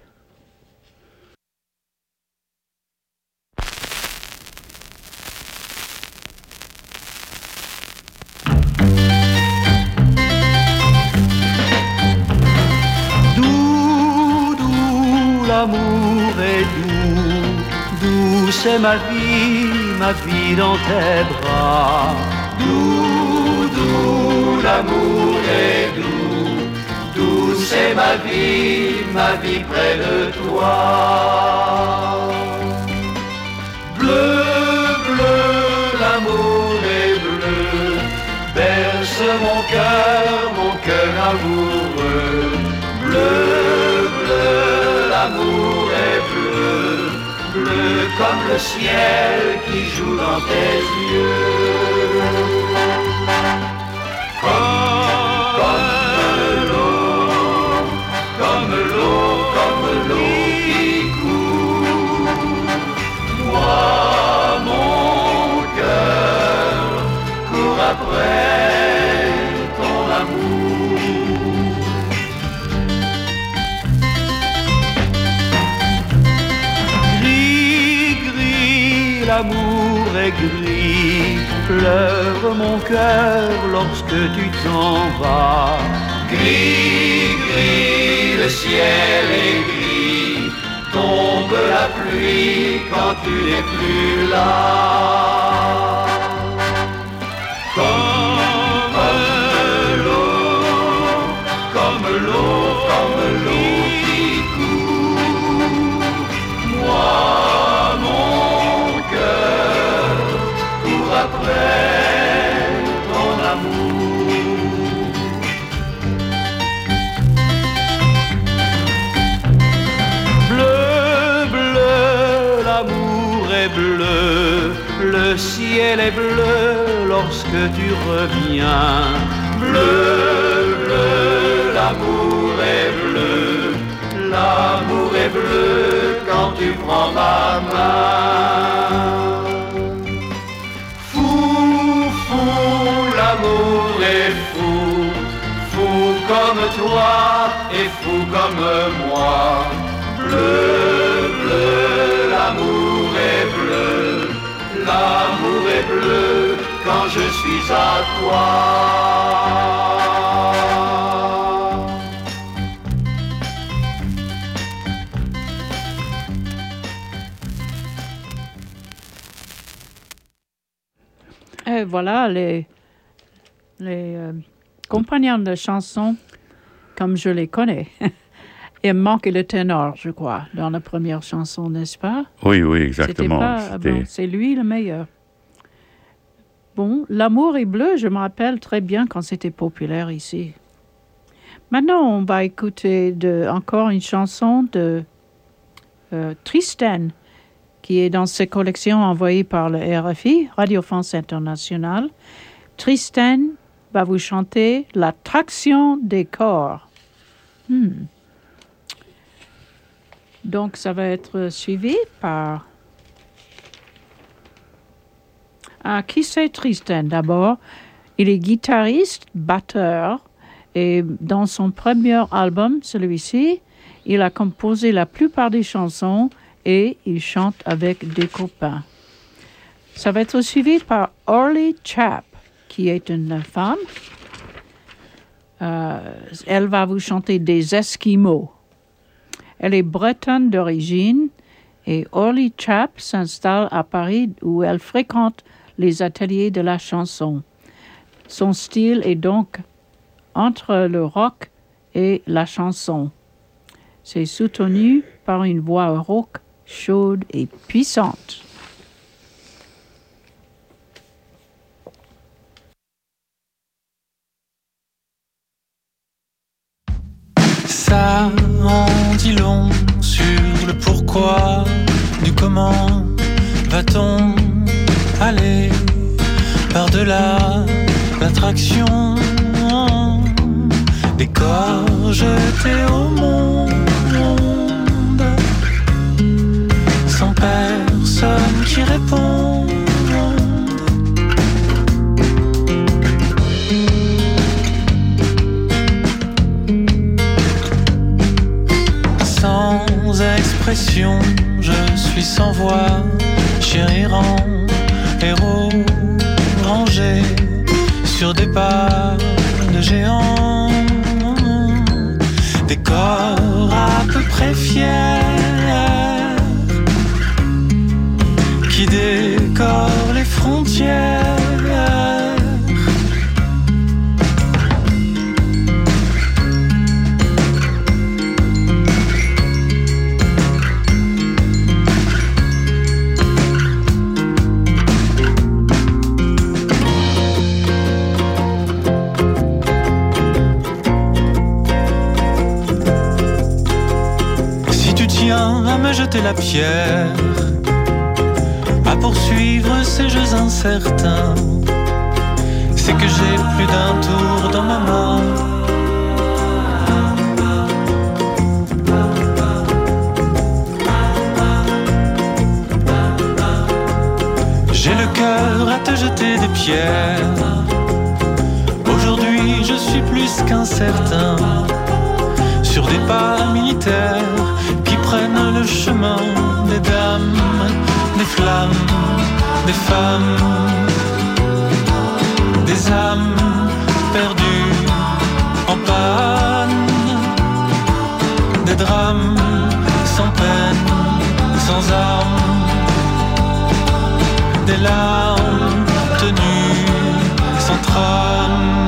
Doux, doux, l'amour est doux, doux c'est ma vie, ma vie dans tes bras. Doux, doux, l'amour est doux, doux c'est ma vie, ma vie près de toi. Bleu, bleu, l'amour est bleu, berce mon cœur, mon cœur amoureux. Bleu, bleu, l'amour est bleu, bleu comme le ciel qui joue dans tes yeux. Comme, comme l'eau, comme l'eau, comme l'eau qui coule. Moi, mon cœur court après ton amour. Gris, gris, l'amour est gris, pleure mon cœur lorsque tu t'en vas. Gris, gris, le ciel est gris, tombe la pluie quand tu n'es plus là. Comme l'eau, comme l'eau, comme l'eau qui coule. Moi, mon cœur court après ton amour. Bleu, bleu, l'amour est bleu, le ciel est bleu lorsque tu reviens. Bleu, bleu, l'amour est bleu, l'amour est bleu quand tu prends ma main. Fou, fou, l'amour est fou, fou comme toi et fou comme moi. Bleu, bleu, l'amour est bleu, l'amour est bleu quand je suis à toi. Et voilà les, les euh, compagnons de chansons comme je les connais. Il manque le ténor, je crois, dans la première chanson, n'est-ce pas? Oui, oui, exactement. Pas, bon, c'est lui le meilleur. Bon, L'amour est bleu, je me rappelle très bien quand c'était populaire ici. Maintenant, on va écouter de, encore une chanson de euh, Tristan, qui est dans ses collections envoyées par le R F I, Radio France Internationale. Tristan va vous chanter L'attraction des corps. Hmm. Donc, ça va être suivi par... Ah, qui c'est Tristan d'abord? Il est guitariste, batteur, et dans son premier album, celui-ci, il a composé la plupart des chansons et il chante avec des copains. Ça va être suivi par Orly Chap, qui est une femme. Euh, elle va vous chanter des Esquimaux. Elle est bretonne d'origine et Orly Chap s'installe à Paris où elle fréquente les ateliers de la chanson. Son style est donc entre le rock et la chanson. C'est soutenu par une voix rauque, chaude et puissante. Ça en dit long sur le pourquoi du comment va-t-on aller par-delà l'attraction des corps jetés au monde sans personne qui répond. conflit sans voix, chérirant, héros rangés sur des pas de géants, des corps à peu près fiers qui décorent les frontières. À me jeter la pierre, à poursuivre ces jeux incertains, c'est que j'ai plus d'un tour dans ma main. J'ai le cœur à te jeter des pierres. Aujourd'hui je suis plus qu'incertain sur des pas militaires qui prennent le chemin des dames, des flammes, des femmes, des âmes perdues en panne, des drames sans peine, sans armes, des larmes tenues sans trame.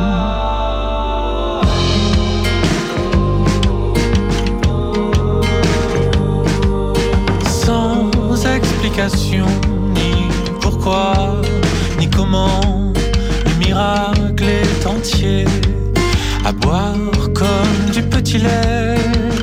Ni pourquoi, ni comment, le miracle est entier, à boire comme du petit lait.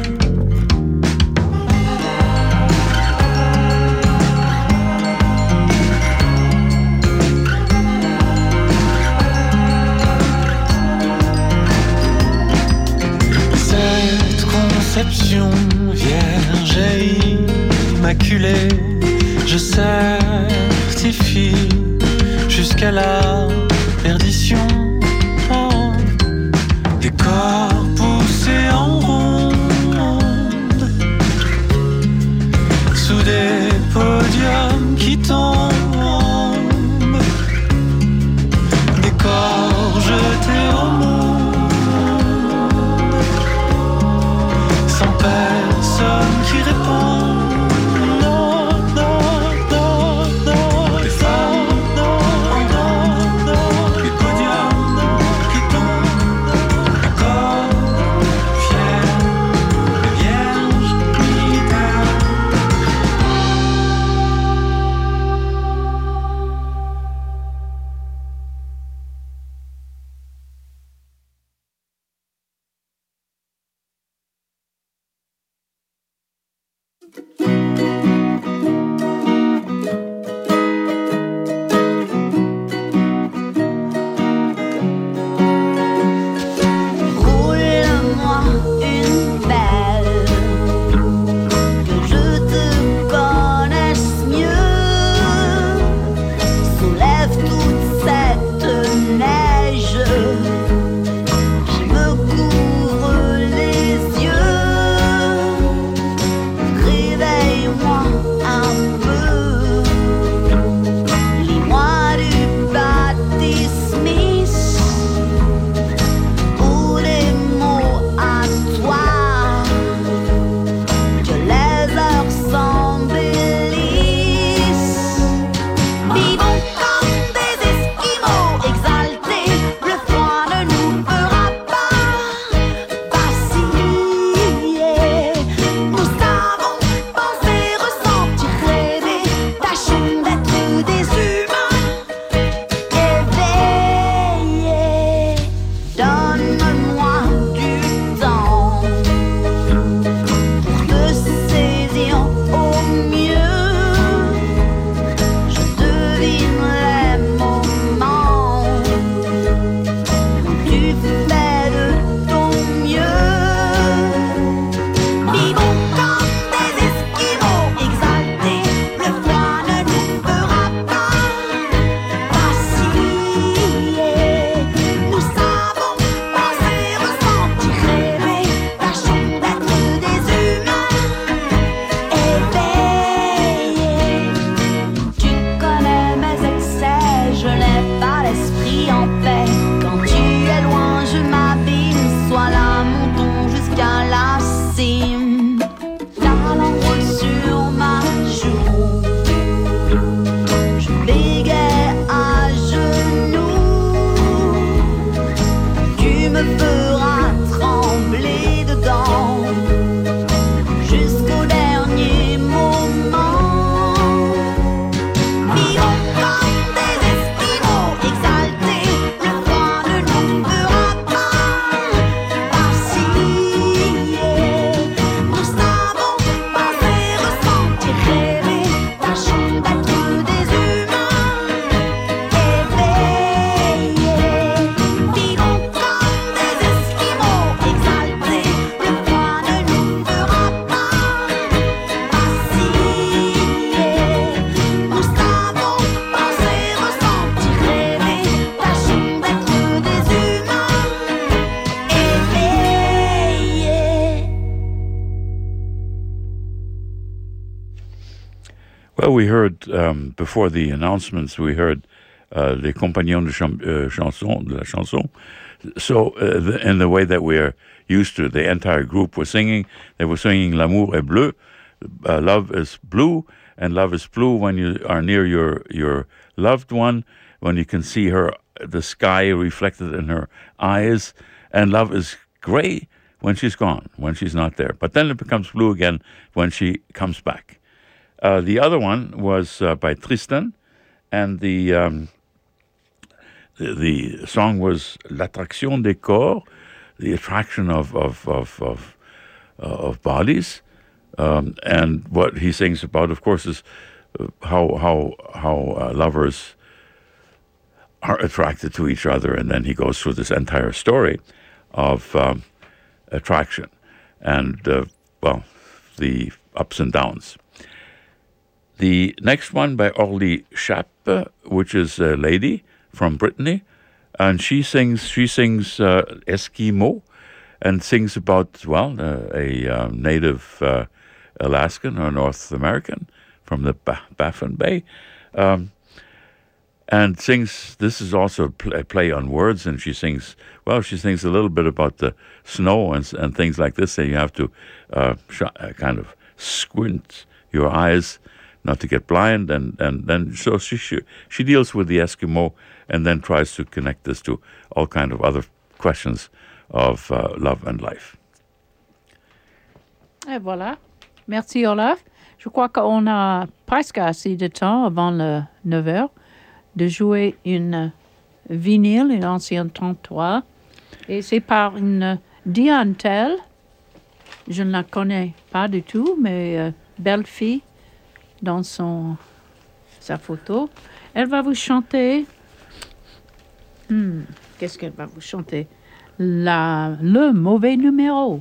Cette conception vierge et immaculée, je certifie jusqu'à la perdition, oh, des corps poussés en ronde sous des podiums qui tombent, des corps jetés au monde sans personne qui répond. Well, we heard, um, before the announcements, we heard uh, Les Compagnons de Cham- uh, chanson, de la Chanson. So, uh, the, in the way that we're used to, the entire group was singing. They were singing L'amour est bleu, uh, love is blue, and love is blue when you are near your, your loved one, when you can see her, the sky reflected in her eyes, and love is gray when she's gone, when she's not there. But then it becomes blue again when she comes back. Uh, the other one was uh, by Tristan, and the, um, the the song was L'attraction des corps, the attraction of of of of, uh, of bodies, um, and what he sings about, of course, is how how how uh, lovers are attracted to each other, and then he goes through this entire story of um, attraction and uh, well, the ups and downs. The next one by Orly Chappe, which is a lady from Brittany, and she sings she sings uh, Eskimo, and sings about, well, uh, a uh, native uh, Alaskan or North American from the ba- Baffin Bay, um, and sings, this is also a, pl- a play on words, and she sings, well, she sings a little bit about the snow and, and things like this, and you have to uh, sh- uh, kind of squint your eyes not to get blind, and, and then so she, she she deals with the Eskimo and then tries to connect this to all kind of other questions of uh, love and life. Et voilà. Merci Olaf. Je crois qu'on a presque assez de temps avant le neuf heures de jouer une vinyle, une ancienne trente-trois. Et c'est par une Diane Tell. Je ne la connais pas du tout, mais euh, belle fille dans son, sa photo. Elle va vous chanter... Hmm, qu'est-ce qu'elle va vous chanter? La, le mauvais numéro.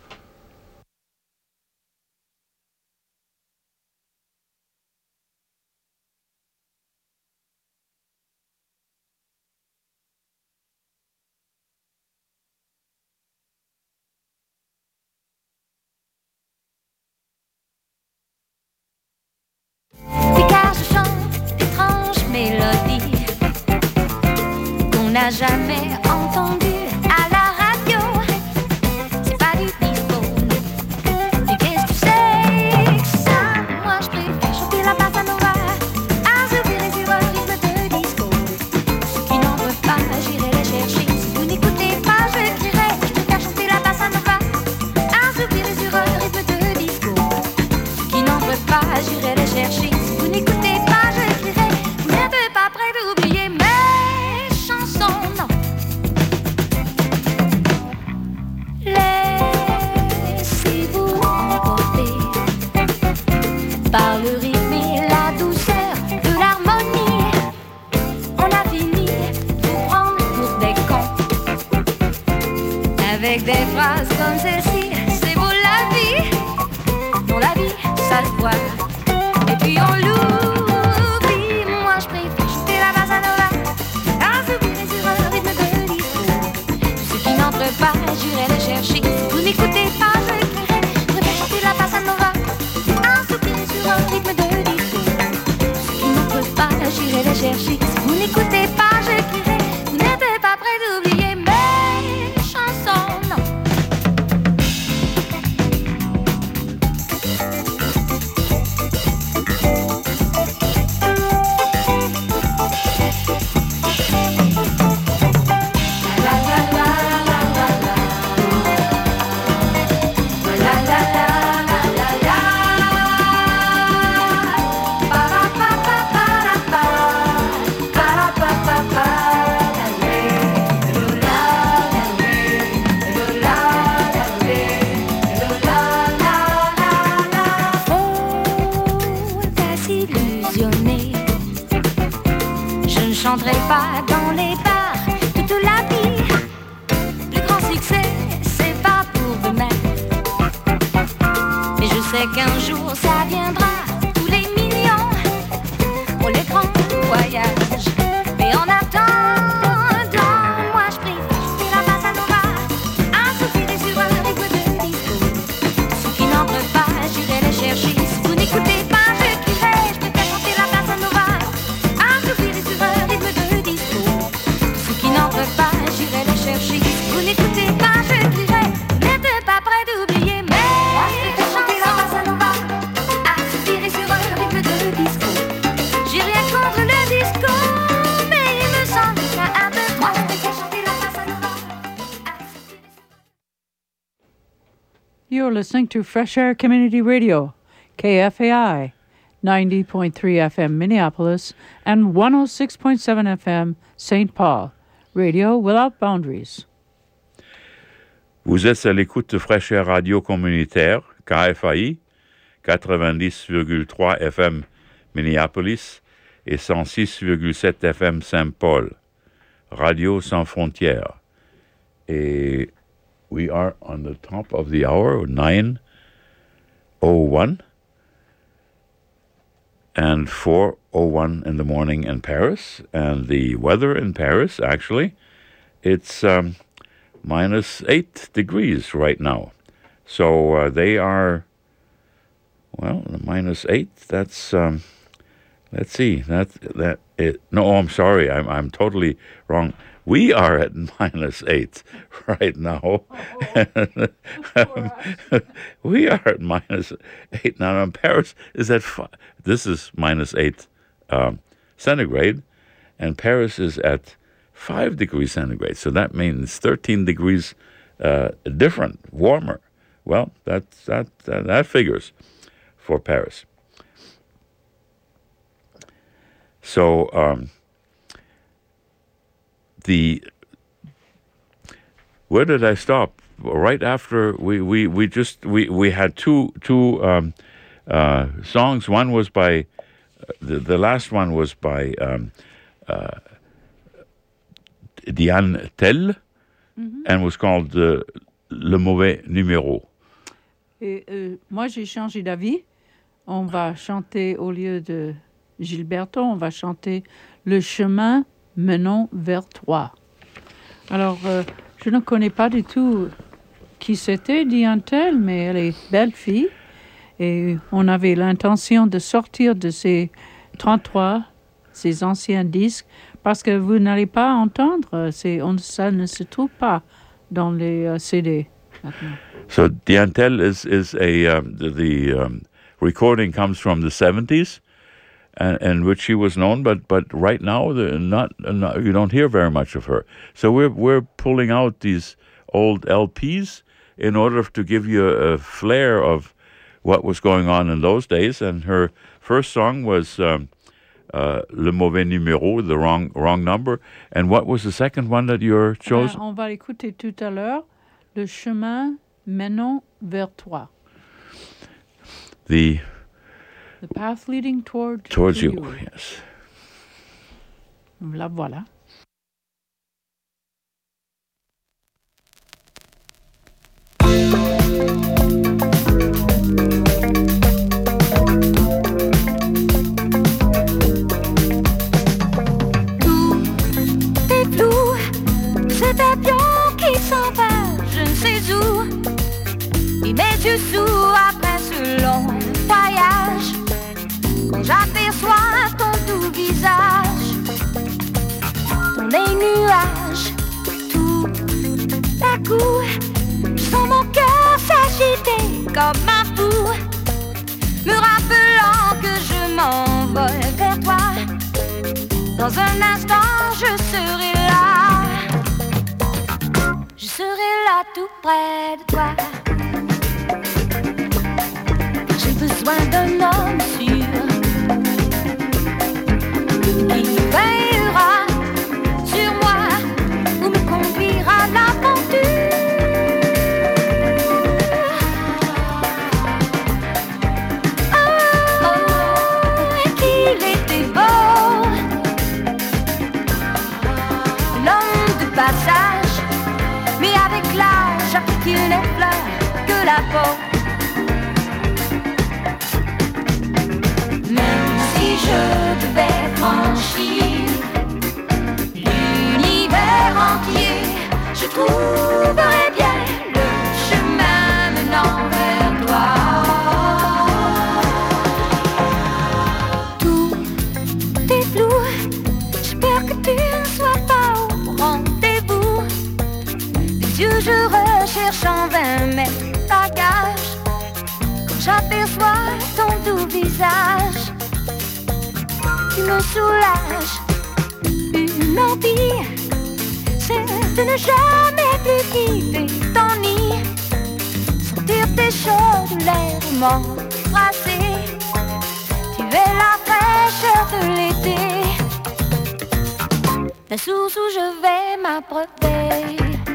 N'a jamais entendu à la radio. C'est pas du disco. Mais qu'est-ce que c'est que ça? Moi je préfère chanter la bossa nova, assoupirer sur un rythme de disco. Ceux qui n'en veulent pas, j'irai les chercher. Si vous n'écoutez pas, je crierai. Je préfère chanter la bossa nova, assoupirer sur un rythme de disco. Ceux qui n'en veulent pas, j'irai les chercher. Si vous n'écoutez pas, je crierai. Vous n'êtes pas prêts d'oublier mes non. Laissez-vous emporter par le rythme et la douceur de l'harmonie. On a fini de vous prendre pour des cons avec des phrases comme celle-ci. C'est beau la vie, non la vie ça se voit. Et puis on l'oublie. Moi je préfère chanter la bossa nova, pas, j'irai les chercher. Si vous n'écoutez pas, je crierai. Je préfère chanter la bossa nova, assoupirer sur un rythme de disco. Ceux qui n'en peuvent pas, j'irai les chercher. Si vous n'écoutez pas, je crierai. Vous n'êtes pas prêts d'oublier mes chansons, non. Je ne chanterai pas dans les bars toute la vie. Le grand succès, c'est pas pour demain. Mais je sais qu'un jour ça viendra. Tous les millions pour les grands voyages. Mais en attendant, moi je préfère chanter la bossa nova, assoupirer sur un rythme de disco. Ceux qui n'en peuvent pas, j'irai les chercher. Si vous n'écoutez pas, je crierai. You're listening to Fresh Air Community Radio, K F A I, ninety point three F M Minneapolis and one oh six point seven F M Saint Paul. Radio without boundaries. Vous êtes à l'écoute de Fresh Air Radio communautaire, K F A I, quatre-vingt-dix virgule trois F M Minneapolis et cent six virgule sept F M Saint Paul. Radio sans frontières. Et we are on the top of the hour, nine oh one, and four oh one in the morning in Paris. And the weather in Paris, actually, it's um, minus eight degrees right now. So uh, they are, well, minus eight, that's, um, let's see, that, that, it, no, I'm sorry, I'm, I'm totally wrong. We are at minus eight right now. um, we are at minus eight now. In Paris is at five. This is minus eight um, centigrade, and Paris is at five degrees centigrade. So that means thirteen degrees uh, different, warmer. Well, that that that, that figures for Paris. So. Um, The where did I stop? Right after we, we, we just we, we had two two um, uh, songs. One was by uh, the the last one was by um, uh, Diane Tell, mm-hmm. and was called uh, Le Mauvais Numéro. Et euh, moi j'ai changé d'avis. On va chanter au lieu de Gilberto, on va chanter Le chemin menant vers toi. Alors, euh, je ne connais pas du tout qui c'était, Diane Tell, mais elle est belle fille. Et on avait l'intention de sortir de ces trente-trois, ces anciens disques, parce que vous n'allez pas entendre, c'est, on, ça ne se trouve pas dans les uh, C D maintenant. So Diane Tell is, is a, um, the, the um, recording comes from the seventies. And, and which she was known, but but right now the, not, not you don't hear very much of her. So we're we're pulling out these old L Ps in order to give you a, a flair of what was going on in those days. And her first song was um, uh, Le Mauvais Numéro, the wrong wrong number. And what was the second one that you chose? On va écouter tout à l'heure Le chemin menant vers toi. The The path leading toward towards you, you. Yes. La voilà. Tout est flou, cet avion qui s'en va, je ne sais où. Et mes yeux sourds après ce long voyage. Quand j'aperçois ton doux visage, dans les nuages, tout à coup, je sens mon cœur s'agiter comme un fou, me rappelant que je m'envole vers toi. Dans un instant, je serai là, je serai là tout près de toi. J'ai besoin d'un homme sûr qui veillera sur moi ou me conduira à l'aventure. Oh, et qu'il était beau, l'homme de passage, mais avec l'âge, j'ai appris qu'il n'est fleur que la peau. Je devais franchir l'univers entier, je trouverais bien le chemin menant vers toi. Tout est flou, j'ai peur que tu ne sois pas au rendez-vous. Tes yeux je recherche en vain mes bagages, quand j'aperçois ton doux visage. Tu me soulages, une envie, c'est de ne jamais plus quitter ton nid. Sentir sentir tes chaudes lèvres m'embrasser. Tu es la fraîcheur de l'été, la source où je vais m'abreuver.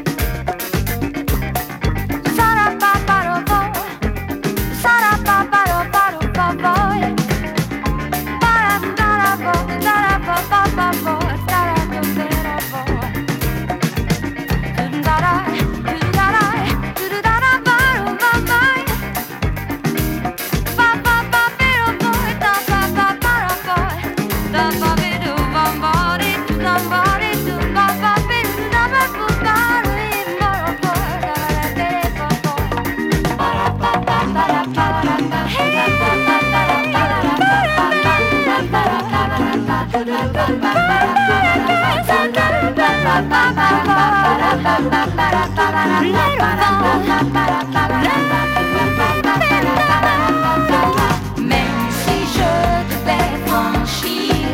Même si je devais franchir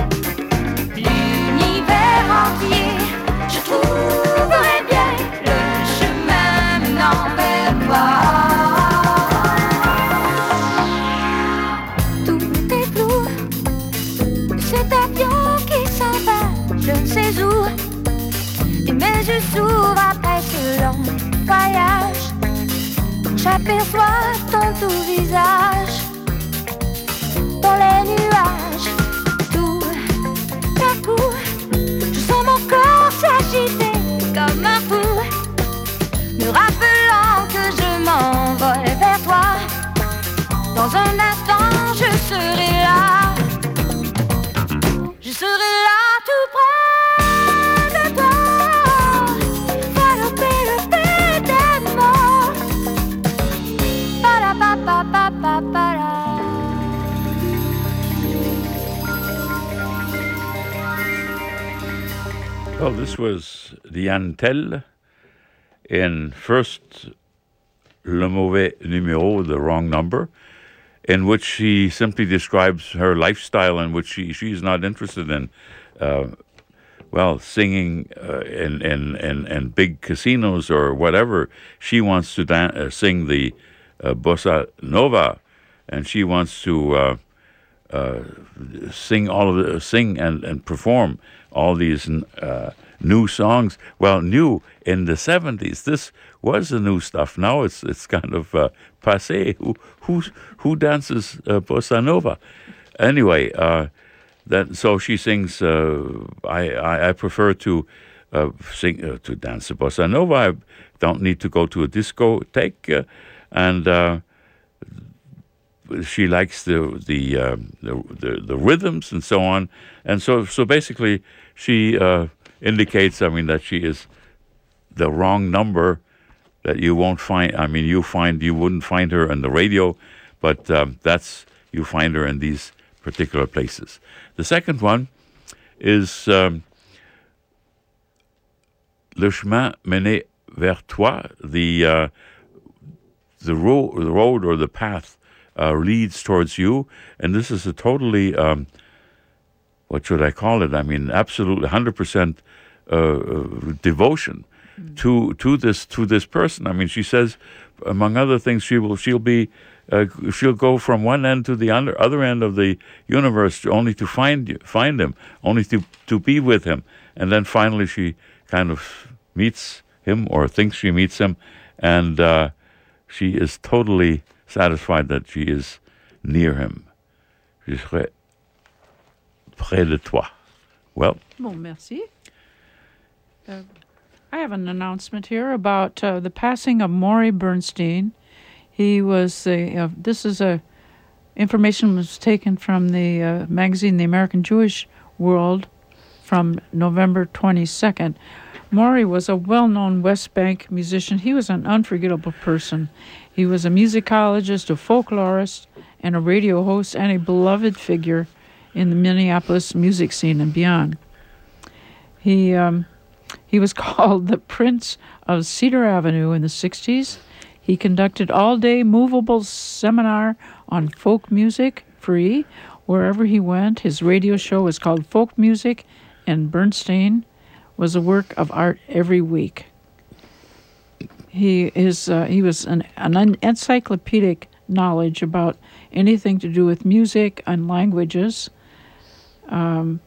l'univers entier, je trouverais bien le chemin menant vers toi. Tout est flou, cet avion qui s'en va, je ne sais où. Et mes yeux s'ouvrent après ce long voyage. J'aperçois ton doux visage dans les nuages. Tout à coup, je sens mon corps s'agiter comme un fou, me rappelant que je m'envole vers toi. Dans un instant, je serai là. Je serai là tout près. Well, this was Diane Tell in first Le Mauvais Numéro, the wrong number, in which she simply describes her lifestyle in which she she's not interested in, uh, well, singing uh, in, in, in, in big casinos or whatever. She wants to dan- uh, sing the uh, bossa nova, and she wants to uh, uh, sing all of the, sing and, and perform all these uh, new songs. Well, new in the seventies. This was the new stuff. Now it's it's kind of uh, passé. Who who who dances uh, bossa nova? Anyway, uh, that so she sings. Uh, I, I I prefer to uh, sing uh, to dance the bossa nova. I don't need to go to a discotheque, uh, and. Uh, She likes the the, uh, the the the rhythms and so on, and so so basically she uh, indicates, I mean, that she is the wrong number, that you won't find. I mean, you find you wouldn't find her on the radio, but um, that's you find her in these particular places. The second one is um, Le chemin mené vers toi, the uh, the road the road or the path. Uh, leads towards you, and this is a totally, um, what should I call it? I mean, absolutely one hundred percent uh, devotion mm. to to this to this person. I mean, she says, among other things, she will she'll be uh, she'll go from one end to the other other end of the universe only to find find him, only to to be with him, and then finally she kind of meets him or thinks she meets him, and uh, she is totally satisfied that she is near him. Je serai près de toi. Well. Bon, merci. Uh, I have an announcement here about uh, the passing of Morey Bernstein. He was a, uh, this is a, information was taken from the uh, magazine The American Jewish World from November twenty-second. Morey was a well-known West Bank musician. He was an unforgettable person. He was a musicologist, a folklorist, and a radio host, and a beloved figure in the Minneapolis music scene and beyond. He um, he was called the Prince of Cedar Avenue in the sixties. He conducted all-day movable seminar on folk music, free, wherever he went. His radio show was called Folk Music, and Bernstein was a work of art every week. he is uh, he was an, an encyclopedic knowledge about anything to do with music and languages. Um,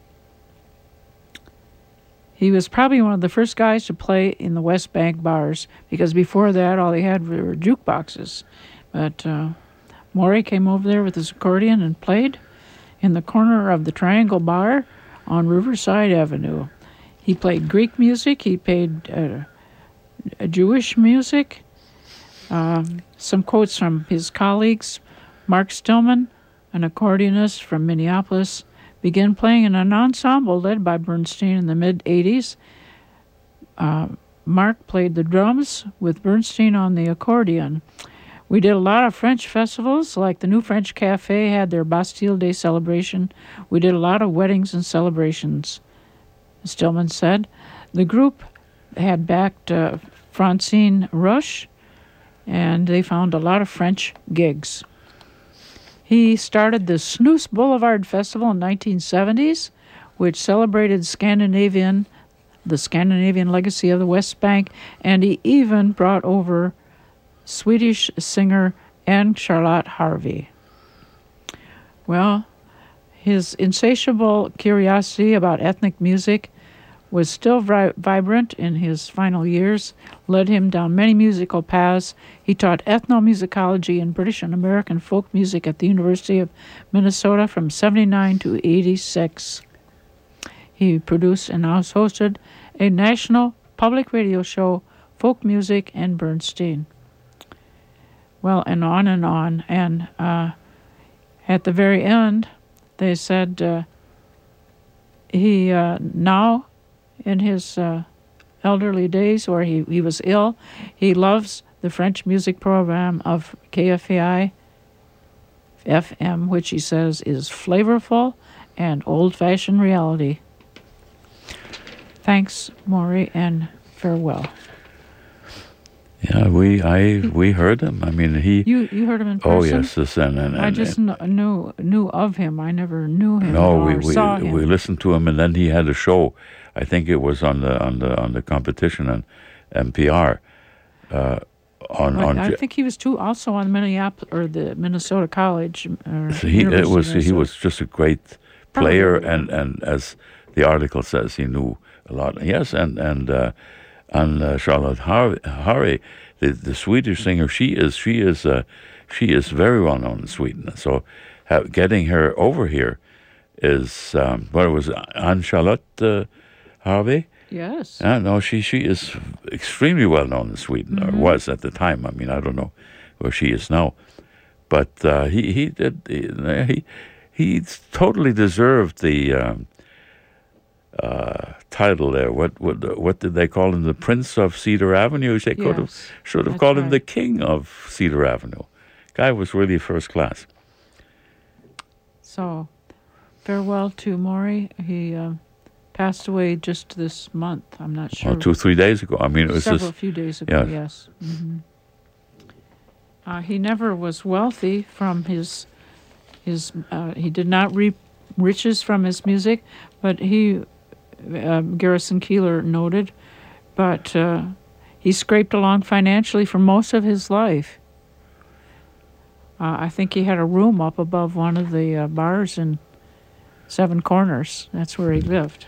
he was probably one of the first guys to play in the West Bank bars, because before that all he had were jukeboxes. But uh, Morey came over there with his accordion and played in the corner of the Triangle Bar on Riverside Avenue. He played Greek music, he played uh, Jewish music. Um, some quotes from his colleagues. Mark Stillman, an accordionist from Minneapolis, began playing in an ensemble led by Bernstein in the mid-eighties. Uh, Mark played the drums with Bernstein on the accordion. We did a lot of French festivals, like the New French Cafe had their Bastille Day celebration. We did a lot of weddings and celebrations, Stillman said. The group had backed uh, Francine Rush, and they found a lot of French gigs. He started the Snooze Boulevard Festival in nineteen seventies, which celebrated Scandinavian, the Scandinavian legacy of the West Bank, and he even brought over Swedish singer Anne Charlotte Harvey. Well, his insatiable curiosity about ethnic music was still vi- vibrant in his final years, led him down many musical paths. He taught ethnomusicology and British and American folk music at the University of Minnesota from seventy-nine to eighty-six. He produced and now hosted a national public radio show, Folk Music and Bernstein. Well, and on and on. And uh, at the very end, they said uh, he uh, now, in his uh, elderly days where he, he was ill, he loves the French music program of K F A I F M, which he says is flavorful and old-fashioned reality. Thanks, Morey, and farewell. Yeah, we I we heard him. I mean, he. You you heard him in person? Oh yes, this and, and, and I just and, kn- knew knew of him. I never knew him. No, or we we saw him. we listened to him, and then he had a show. I think it was on the on the on the competition on N P R. Uh, on But on. I think he was too also on Minneapolis or the Minnesota College. Or So he it was he was just a great player, Probably. and, and as the article says, he knew a lot. Yes, and and uh, and uh, Charlotte Har- Harry, the the Swedish singer, she is she is uh, she is very well known in Sweden. So ha- getting her over here is um, what was it, Anne Charlotte uh, Harvey. Yes. Uh, no, she she is extremely well known in Sweden, Mhm. or was at the time. I mean, I don't know where she is now, but uh, he he did he he totally deserved the um, uh, title there. What what what did they call him? The Prince of Cedar Avenue. They could have Yes, should have that's called him right. the King of Cedar Avenue. Guy was really first class. So, farewell to Morey. He uh, passed away just this month. I'm not sure. Well, two three days ago. I mean, it was several just, few days ago. yeah. Yes. hmm Uh, he never was wealthy from his his. Uh, he did not reap riches from his music, but he, uh, Garrison Keillor noted, but uh, he scraped along financially for most of his life. Uh, I think he had a room up above one of the uh, bars in Seven Corners. That's where he lived.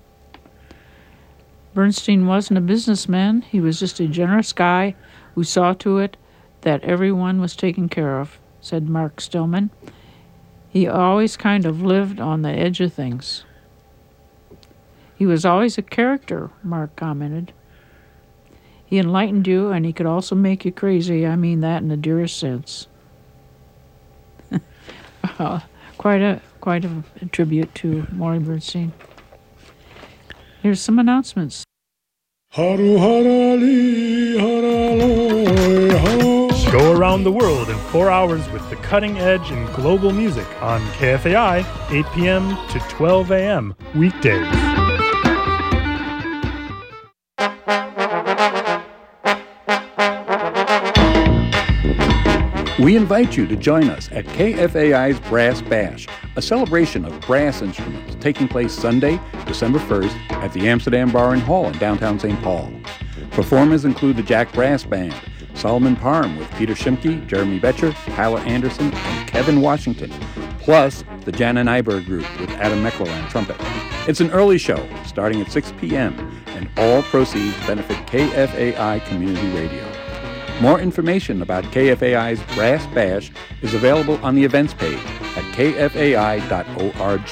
Bernstein wasn't a businessman. He was just a generous guy who saw to it that everyone was taken care of, said Mark Stillman. He always kind of lived on the edge of things. He was always a character, Mark commented. He enlightened you, and he could also make you crazy. I mean that in the dearest sense. uh, quite a quite a, a tribute to Morey Bernstein. Here's some announcements. Go around the world in four hours with the cutting edge in global music on K F A I, eight p.m. to twelve a.m. weekdays. We invite you to join us at K F A I's Brass Bash, a celebration of brass instruments taking place Sunday, December first at the Amsterdam Bar and Hall in downtown Saint Paul. Performers include the Jack Brass Band, Solomon Parham with Peter Shimke, Jeremy Betcher, Tyler Anderson, and Kevin Washington, plus the Jana Nyberg Group with Adam Meckler on trumpet. It's an early show starting at six p.m., and all proceeds benefit K F A I Community Radio. More information about K F A I's Brass Bash is available on the events page at k f a i dot org.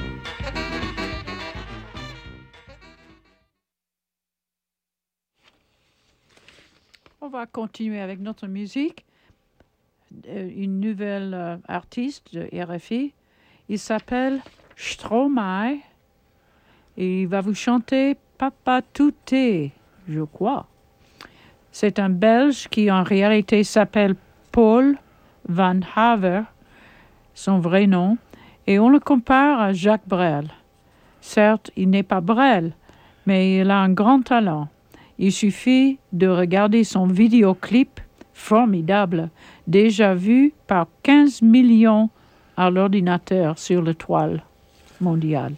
On va continuer avec notre musique. Euh, une nouvelle euh, artiste de R F I. Il s'appelle Stromae et il va vous chanter Papa Touté, je crois. C'est un Belge qui en réalité s'appelle Paul Van Haver, son vrai nom, et on le compare à Jacques Brel. Certes, il n'est pas Brel, mais il a un grand talent. Il suffit de regarder son vidéoclip formidable, déjà vu par quinze millions à l'ordinateur sur le toile mondiale.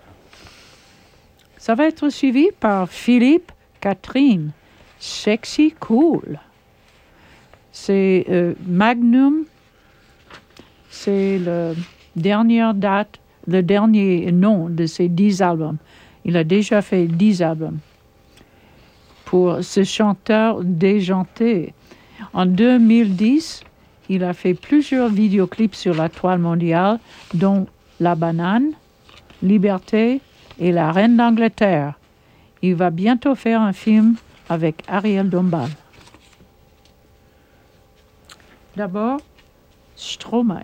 Ça va être suivi par Philippe Catherine, Sexy Cool. C'est euh, Magnum, c'est la dernière date, le dernier nom de ses dix albums. Il a déjà fait dix albums. Pour ce chanteur déjanté, en deux mille dix, il a fait plusieurs vidéoclips sur la toile mondiale, dont La Banane, Liberté et La Reine d'Angleterre. Il va bientôt faire un film avec Ariel Dombal. D'abord, Stromae.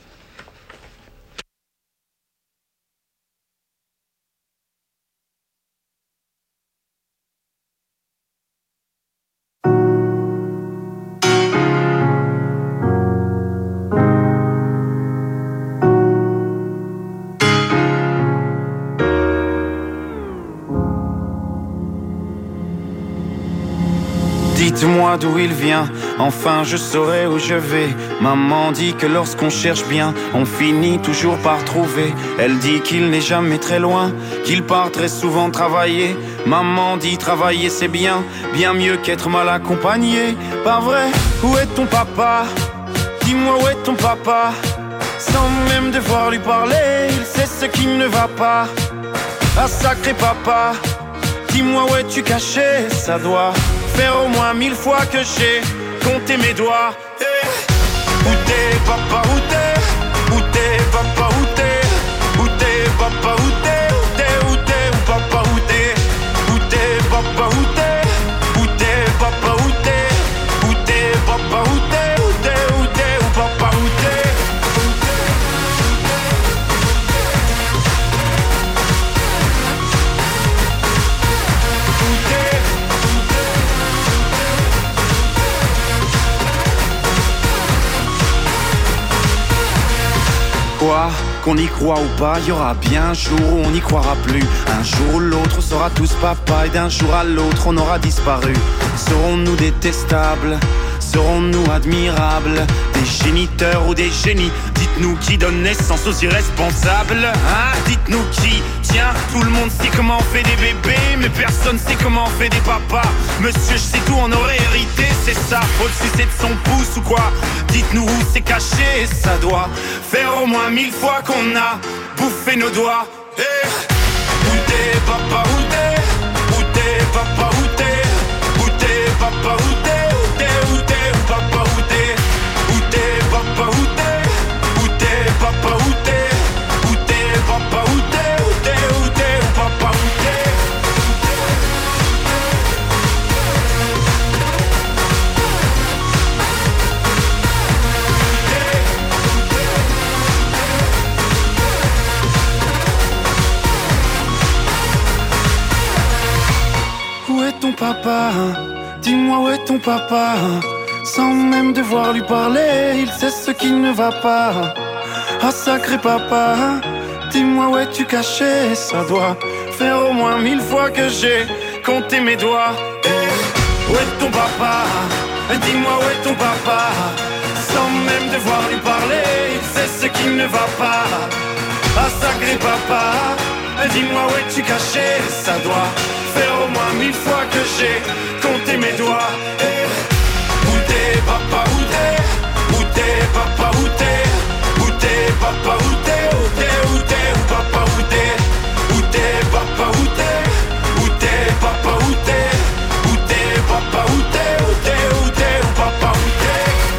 Dites-moi d'où il vient, enfin je saurai où je vais. Maman dit que lorsqu'on cherche bien, on finit toujours par trouver. Elle dit qu'il n'est jamais très loin, qu'il part très souvent travailler. Maman dit travailler c'est bien, bien mieux qu'être mal accompagné. Pas vrai, où est ton papa? Dis-moi où est ton papa? Sans même devoir lui parler, il sait ce qui ne va pas. Ah sacré papa, dis-moi où es-tu caché? Ça doit faire au moins mille fois que j'ai compté mes doigts. Hey. Où t'es papa, où t'es? Où t'es papa, où t'es? Où t'es papa, où t'es? Où t'es, où t'es, où papa, où t'es? Où t'es papa, où t'es? Où t'es papa, où t'es? Où t'es papa, où t'es? Où t'es, où t'es, où papa, où t'es? Quoi, qu'on y croit ou pas, y aura bien un jour où on n'y croira plus. Un jour où l'autre on sera tous papa, et d'un jour à l'autre on aura disparu. Serons-nous détestables? Serons-nous admirables? Des géniteurs ou des génies? Dites-nous qui donne naissance aux irresponsables, hein? Dites-nous qui? Tiens, tout le monde sait comment on fait des bébés, mais personne sait comment on fait des papas. Monsieur, je sais tout, on aurait hérité, c'est ça. Faut le sucer de son pouce ou quoi? Dites-nous où c'est caché, ça doit faire au moins mille fois qu'on a bouffé nos doigts. Hey. Où t'es papa, où t'es? Où t'es papa, où t'es? Où t'es papa, où t'es? Où t'es, où t'es, où papa, où t'es? Où t'es papa, où t'es? Où t'es papa, où t'es? Où t'es papa, où t'es? Où t'es, où t'es, où papa, où t'es? Où est ton papa? Dis-moi où est ton papa? Sans même devoir lui parler, il sait ce qui ne va pas. Ah sacré papa, dis-moi où es-tu caché? Ça doit faire au moins mille fois que j'ai compté mes doigts. Hey, où est ton papa? Dis-moi où est ton papa? Sans même devoir lui parler, il sait ce qui ne va pas. Ah sacré papa, dis-moi où es-tu caché? Ça doit faire au moins mille fois que j'ai compté compter mes doigts. Et où t'es, papa, où t'es? Où t'es, papa, où t'es? Où t'es, papa, où t'es? Où t'es, où t'es, où papa, où t'es? Où t'es, papa, où t'es? Où t'es, papa, où t'es? Où t'es, papa, où t'es? Où t'es, où t'es, où papa, où t'es?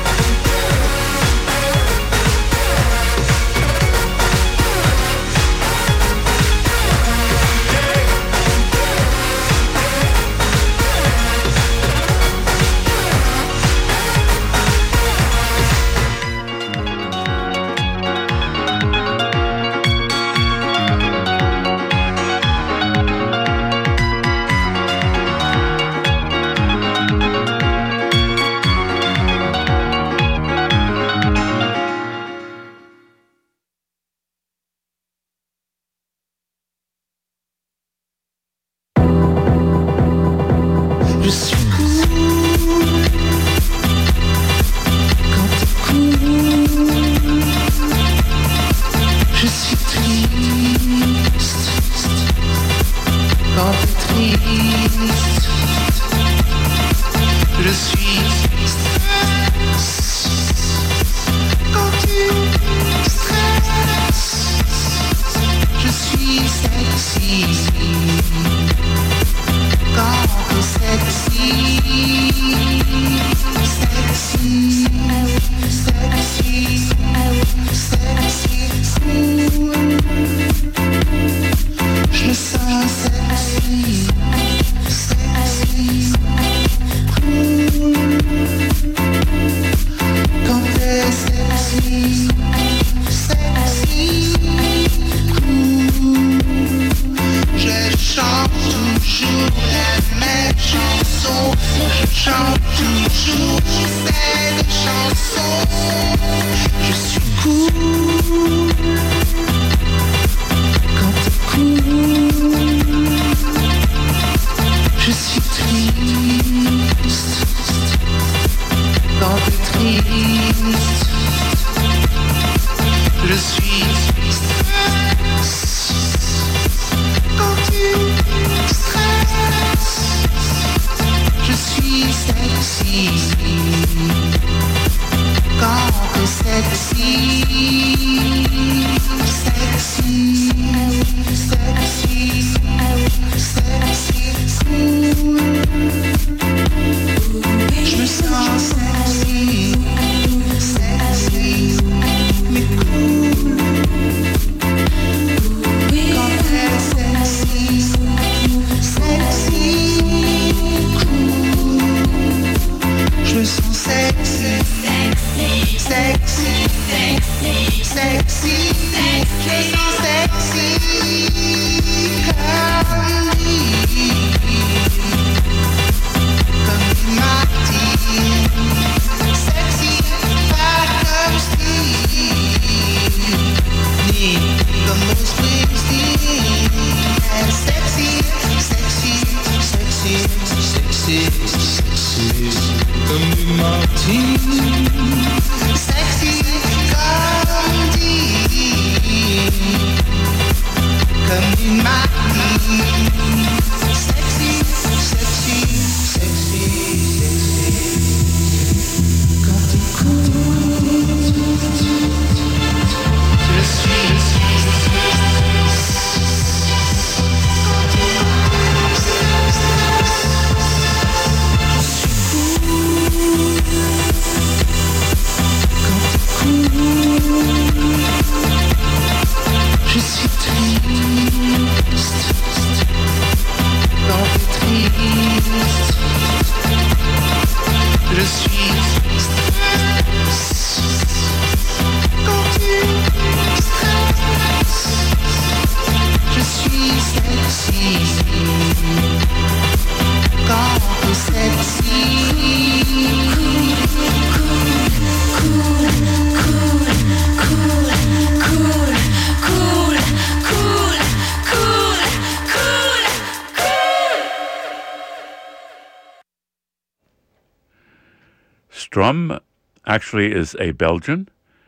Strum actually is a Belgian,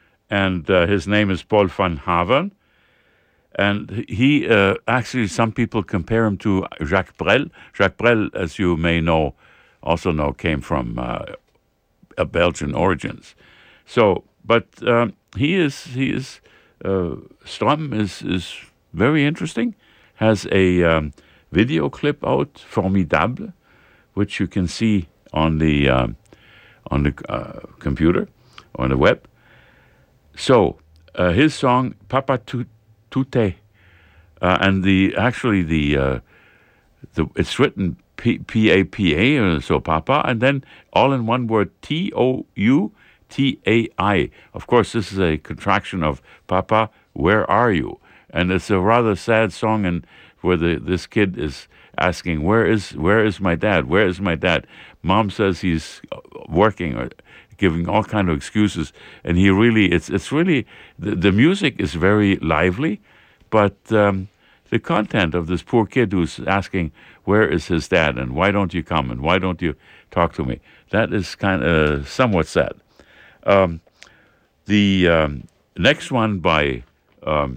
and uh, his name is Paul van Haveren. And he uh, actually, some people compare him to Jacques Brel. Jacques Brel, as you may know, also know came from uh, a Belgian origins. So, but um, he is he is uh, Strum is is very interesting. Has a um, video clip out, formidable, which you can see on the um, on the uh, computer, on the web. So uh, his song "Papa Touté," uh, and the actually the uh, the it's written P P A P A, so Papa, and then all in one word T O U T A I. Of course, this is a contraction of Papa, where are you? And it's a rather sad song, and where the this kid is asking, where is where is my dad? Where is my dad? Mom says he's working, or giving all kind of excuses, and he really it's it's really the, the music is very lively, but um, the content of this poor kid who's asking, where is his dad, and why don't you come, and why don't you talk to me? That is kind of somewhat sad. Um, the um, next one by um,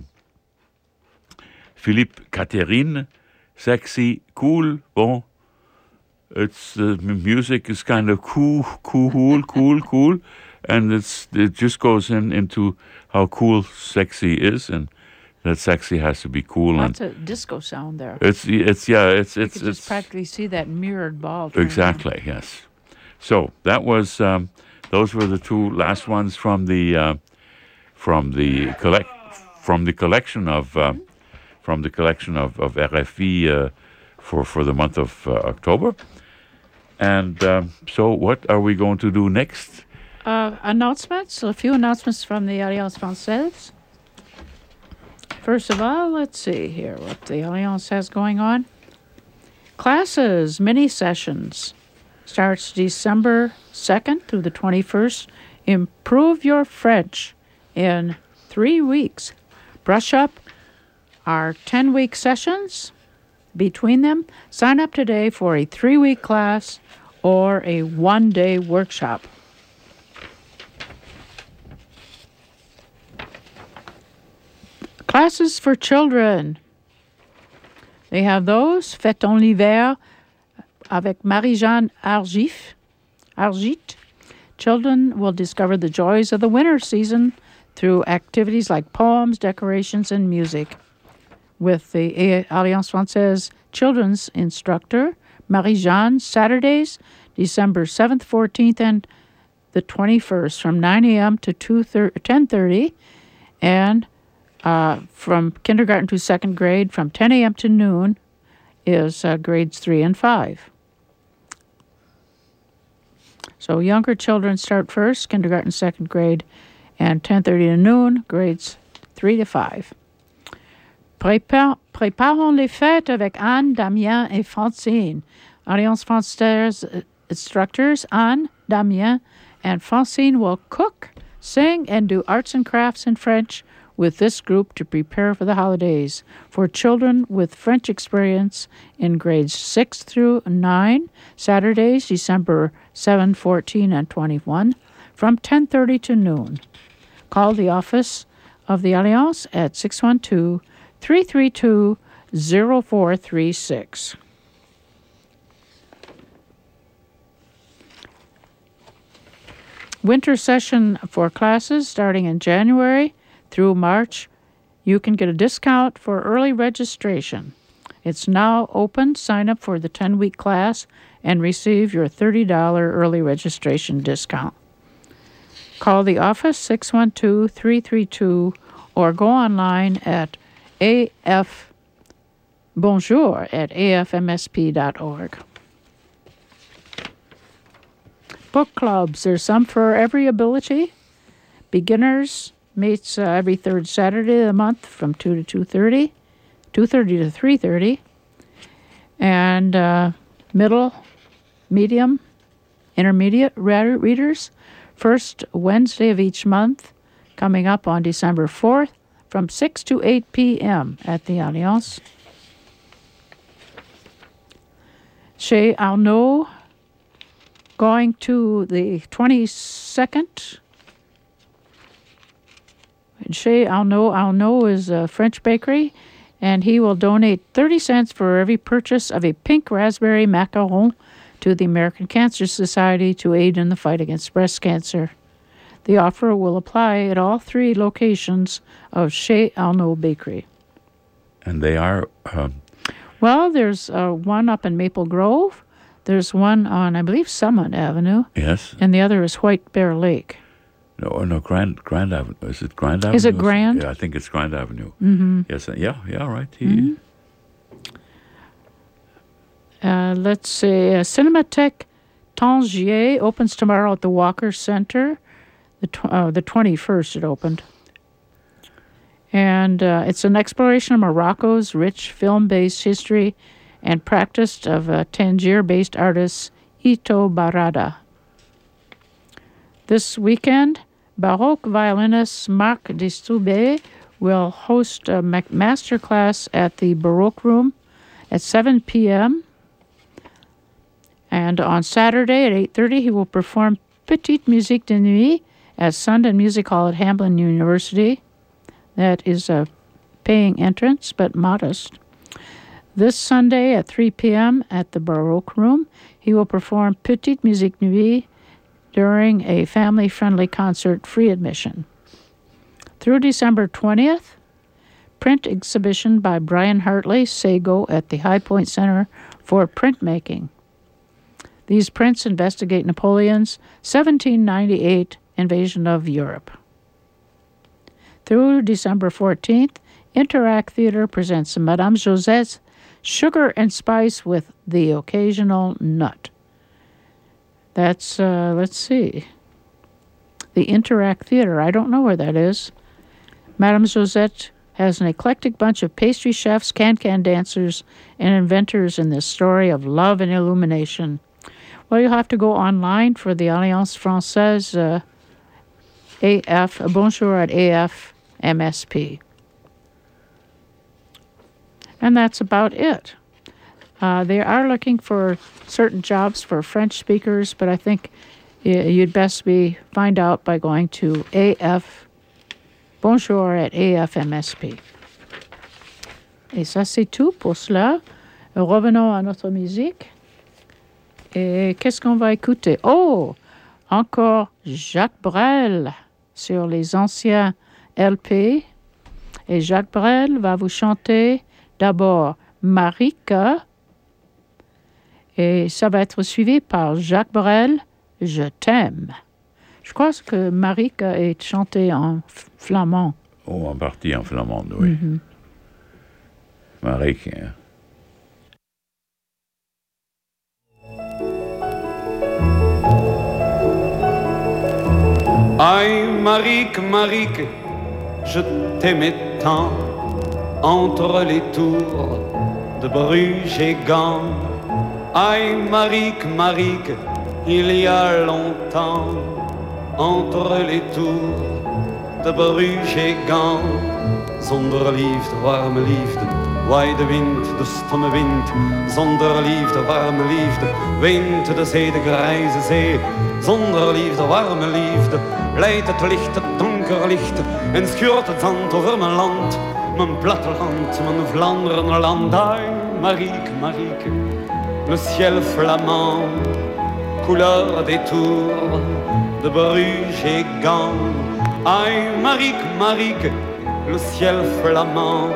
Philippe Catherine, Sexy, Cool, Bon. It's the m- music is kind of cool, cool, cool, cool, and it's it just goes in into how cool sexy is, and that sexy has to be cool. Lots and of disco sound there. It's it's yeah it's You it's could it's just practically see that mirrored ball. turn exactly yes. So that was um, those were the two last ones from the uh, from the collect from the collection of uh, from the collection of of R F I uh, for for the month of uh, October. And um, so, what are we going to do next? Uh, announcements, a few announcements from the Alliance Française. First of all, let's see here what the Alliance has going on. Classes, mini sessions, starts December second through the twenty-first. Improve your French in three weeks. Brush up our ten-week sessions. Between them, sign up today for a three-week class or a one-day workshop. Classes for children. They have those. Fêtons l'hiver avec Marie-Jeanne Argif. Argit. Children will discover the joys of the winter season through activities like poems, decorations, and music. With the Alliance Française children's instructor, Marie-Jeanne, Saturdays, December seventh, fourteenth, and the twenty-first, from nine a.m. to ten thirty, and uh, from kindergarten to second grade, from ten a.m. to noon, is uh, grades three and five. So younger children start first, kindergarten, second grade, and ten thirty to noon, grades three to five. Prépar- Préparons les fêtes avec Anne, Damien, et Francine. Alliance Française instructors Anne, Damien, and Francine will cook, sing, and do arts and crafts in French with this group to prepare for the holidays. For children with French experience in grades six through nine, Saturdays, December seventh, fourteenth, and twenty-one, from ten thirty to noon. Call the office of the Alliance at six one two, three three two, zero four three six. Winter session for classes starting in January through March. You can get a discount for early registration. It's now open. Sign up for the ten-week class and receive your thirty dollars early registration discount. Call the office six one two, three three two or go online at A F Bonjour at A F M S P dot org. Book clubs. There's some for every ability. Beginners meets uh, every third Saturday of the month from two to two thirty, two thirty to three thirty. And uh, middle, medium, intermediate readers, first Wednesday of each month, coming up on December fourth, from six to eight p.m. at the Alliance. Chez Arnaud, going to the twenty-second. Chez Arnaud. Arnaud is a French bakery, and he will donate thirty cents for every purchase of a pink raspberry macaron to the American Cancer Society to aid in the fight against breast cancer. The offer will apply at all three locations of Chez Arnaud Bakery. And they are... Um, well, there's uh, one up in Maple Grove. There's one on, I believe, Summit Avenue. Yes. And the other is White Bear Lake. No, no, Grand Grand Avenue. Is it Grand Avenue? Is it Grand? Yeah, I think it's Grand Avenue. Mm-hmm. Yes, yeah, yeah, right. He, mm-hmm. uh, let's see. Uh, Cinematheque Tangier opens tomorrow at the Walker Center. The tw- uh, the twenty-first it opened. And uh, it's an exploration of Morocco's rich film-based history and practice of uh, Tangier-based artist Ito Barada. This weekend, Baroque violinist Marc Distoubé will host a master class at the Baroque Room at seven p.m. And on Saturday at eight thirty, he will perform Petite Musique de Nuit at Sundon Music Hall at Hamblin University. That is a paying entrance, but modest. This Sunday at three p.m. at the Baroque Room, he will perform Petite Musique Nuit during a family-friendly concert, free admission. Through December twentieth, print exhibition by Brian Hartley, Sago, at the High Point Center for Printmaking. These prints investigate Napoleon's seventeen ninety-eight invasion of Europe. Through December fourteenth, Interact Theater presents Madame Josette's Sugar and Spice with the Occasional Nut. That's, uh, let's see, the Interact Theater. I don't know where that is. Madame Josette has an eclectic bunch of pastry chefs, can-can dancers, and inventors in this story of love and illumination. Well, you'll have to go online for the Alliance Française uh, A F, uh, Bonjour at A F M S P. And that's about it. Uh, they are looking for certain jobs for French speakers, but I think you'd best be find out by going to A F, Bonjour at A F M S P. Et ça, c'est tout pour cela. Revenons à notre musique. Et qu'est-ce qu'on va écouter? Oh, encore Jacques Brel sur les anciens L P. Et Jacques Brel va vous chanter d'abord Marika. Et ça va être suivi par Jacques Brel, Je t'aime. Je crois que Marika est chantée en flamand. Oh, en partie en flamand, oui. Mm-hmm. Marika. Aïe, Marique, Marique, je t'aimais tant entre les tours de Bruges et Gand. Aïe, Marique, Marique, il y a longtemps entre les tours de Bruges et Gand. Zonder liefde, warme liefde, waai de wind, de stomme wind. Zonder liefde, warme liefde, weent de zee, de grijze zee. Zonder liefde, warme liefde, leidt het licht, het donker licht. En schuurt het zand over mijn land, mijn platteland, mijn Vlaanderenland. Aïe, Marieke, Marieke, le ciel flamand, couleur des tours de Bruges et Gand. Aïe, Marieke, Marieke, le ciel flamand,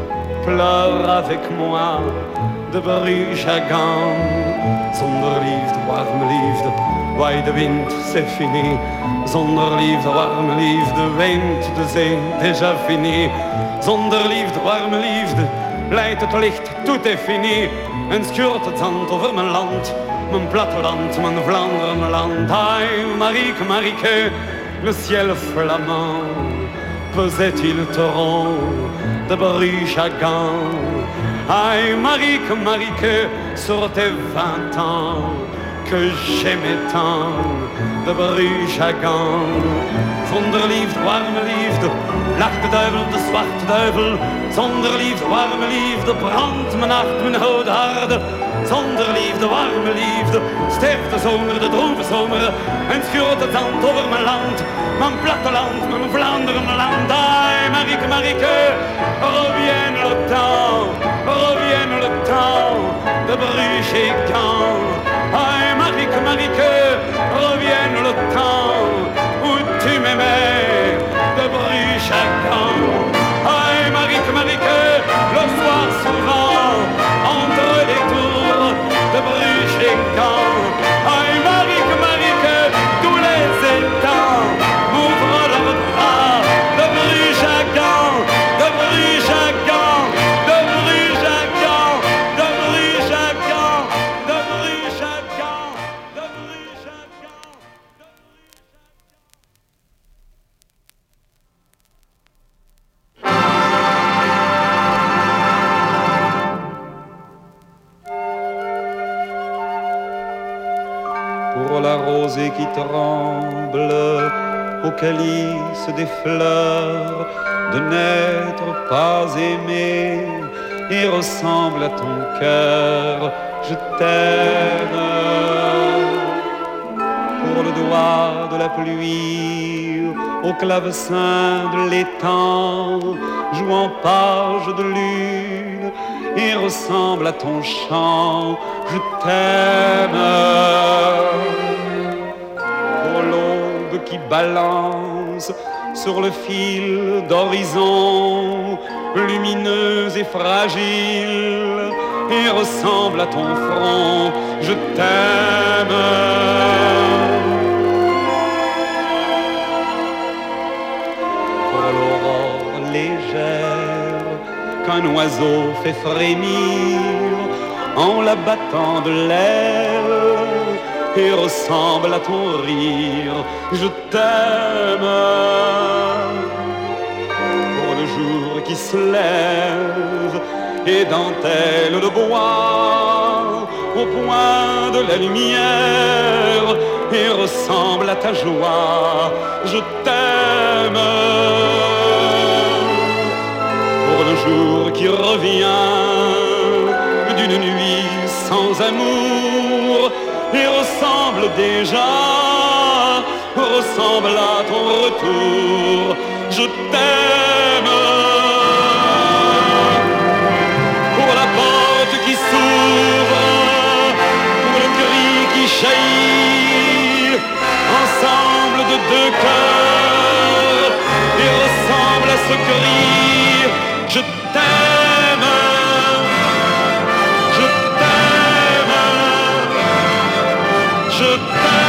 pleure avec moi de Bruges à Gand. Zonder liefde, warme liefde, waai de wind, c'est fini. Zonder liefde, warme liefde, weent de zee, déjà fini. Zonder liefde, warme liefde, leidt het licht, tout est fini. En schuurt het zand over mijn land, mijn platteland, mijn Vlaanderenland. Aïe, Marieke, Marieke, le ciel flamand, pesait-il torrent de Bruges à Gand. Aïe, Marieke, Marieke, sur tes vingt ans que j'aimais tant de Bruges à Gand. Zonder liefde, warme liefde, lacht de duivel, de zwarte duivel. Zonder liefde, warme liefde, brandt mijn hart, mijn oude harde. Zonder liefde, warme liefde, sterft de zomer, de droeve zomer. En schuurt het zand over mijn land, mijn platteland, mijn Vlaanderen, mijn land. Aïe, Marieke, Marieke, revienne le temps, revienne le temps de Bruges et Gand. Aïe, la rosée qui tremble au calice des fleurs, de n'être pas aimé et ressemble à ton cœur. Je t'aime pour le doigt de la pluie, au clavecin de l'étang, jouant page de lune et ressemble à ton chant. Je t'aime pour l'aube qui balance sur le fil d'horizon, lumineuse et fragile, et ressemble à ton front. Je t'aime pour l'aurore légère qu'un oiseau fait frémir en la battant de l'aile et ressemble à ton rire. Je t'aime pour le jour qui se lève et dentelle le bois au point de la lumière et ressemble à ta joie. Je t'aime pour le jour qui revient d'une nuit sans amour et ressemble déjà, ressemble à ton retour. Je t'aime pour la porte qui s'ouvre, pour le cri qui jaillit, ensemble de deux cœurs et ressemble à ce cri. Je t'aime, je t'aime, je t'aime.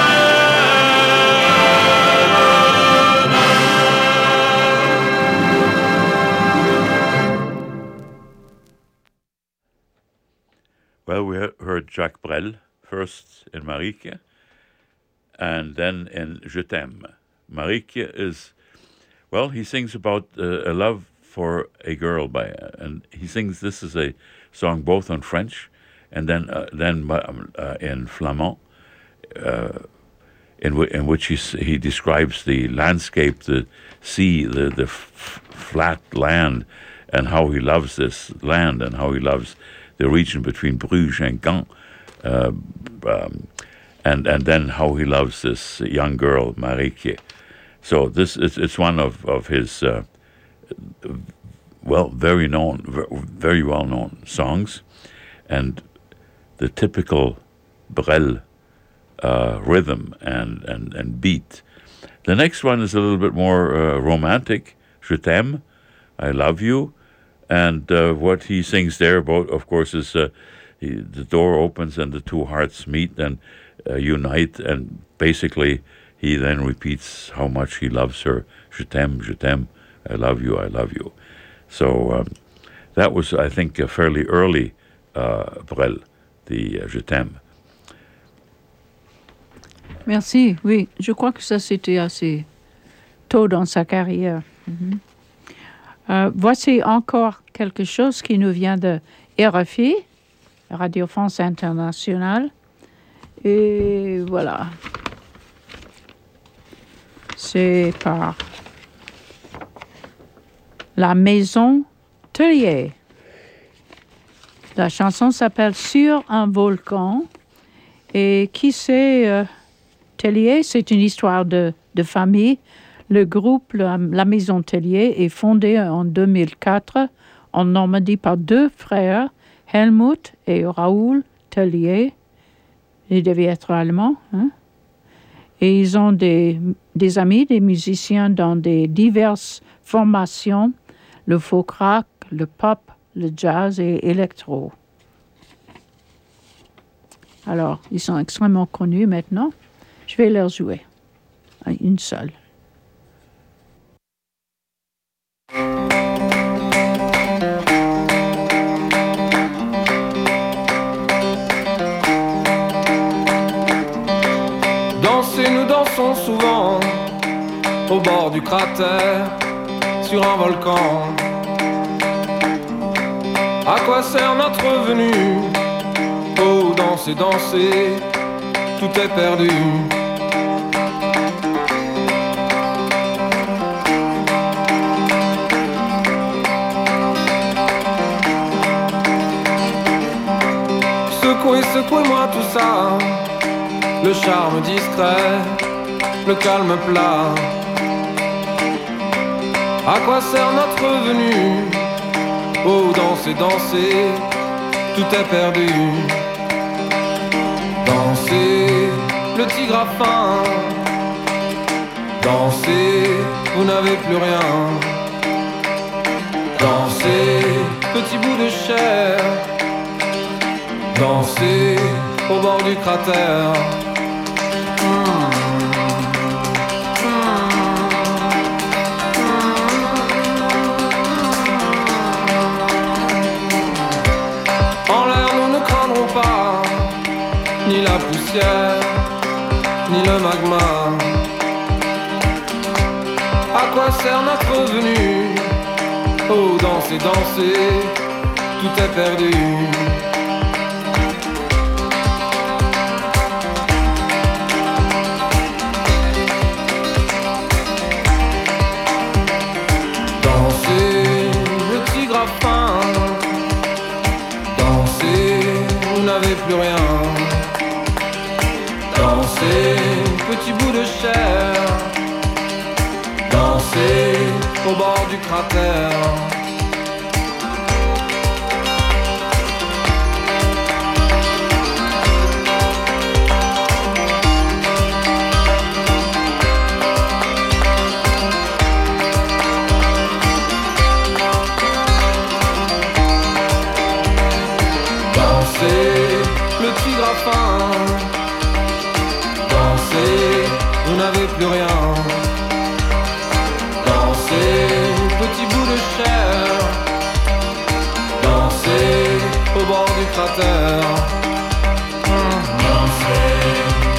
Well, we heard Jacques Brel first in Marieke and then in Je t'aime. Marieke is, well, he sings about uh, a love for a girl, by, and he sings, this is a song both in French and then uh, then uh, in Flamand, uh, in, w- in which he he describes the landscape, the sea, the the f- flat land, and how he loves this land and how he loves the region between Bruges and Gand, uh, um, and and then how he loves this young girl Marieke. So this is it's one of of his uh, well very known, very well known songs, and the typical Brel uh, rhythm and, and and beat. The next one is a little bit more uh, romantic. Je t'aime, I love you. And uh, what he sings there about, of course, is uh, he, the door opens and the two hearts meet and uh, unite. And basically, he then repeats how much he loves her. Je t'aime, je t'aime, I love you, I love you. So um, that was, I think, a fairly early uh, Brel, the uh, Je t'aime. Merci, oui. Je crois que ça, c'était assez tôt dans sa carrière. Mm-hmm. Euh, voici encore quelque chose qui nous vient de R F I, Radio France Internationale. Et voilà. C'est par La Maison Tellier. La chanson s'appelle Sur un volcan. Et qui c'est euh, Tellier? C'est une histoire de, de famille. Le groupe La, La Maison Tellier est fondé en deux mille quatre en Normandie par deux frères, Helmut et Raoul Tellier. Ils devaient être allemands. Hein? Et ils ont des, des amis, des musiciens dans des diverses formations, le folk rock, le pop, le jazz et l'électro. Alors, ils sont extrêmement connus maintenant. Je vais leur jouer. Une seule. Danser, nous dansons souvent au bord du cratère, sur un volcan. À quoi sert notre venue? Oh, danser, danser, tout est perdu. Secouez, secouez-moi tout ça, le charme discret, le calme plat. À quoi sert notre venue? Oh, danser, danser, tout est perdu. Dansez, le tigre a faim. Dansez, vous n'avez plus rien. Dansez, petit bout de chair. Dansez, au bord du cratère. Ni la poussière, ni le magma. À quoi sert notre venue? Oh, danser, danser, tout est perdu. Dansez, le tigre a faim. Dansez, vous n'avez plus rien. Dansez, petit bout de chair. Dansez, au bord du cratère. Dansez, le tigre a faim. Dansez, vous n'avez plus rien. Dansez, petit bout de chair. Dansez, au bord du cratère. Dansez.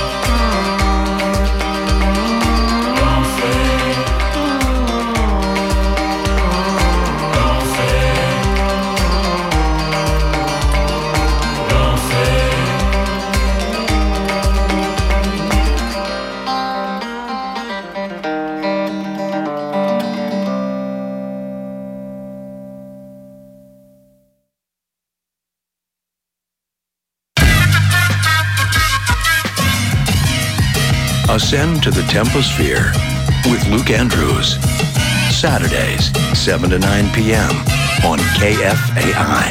Ascend to the Temposphere with Luke Andrews. Saturdays, seven to nine p.m. on K F A I.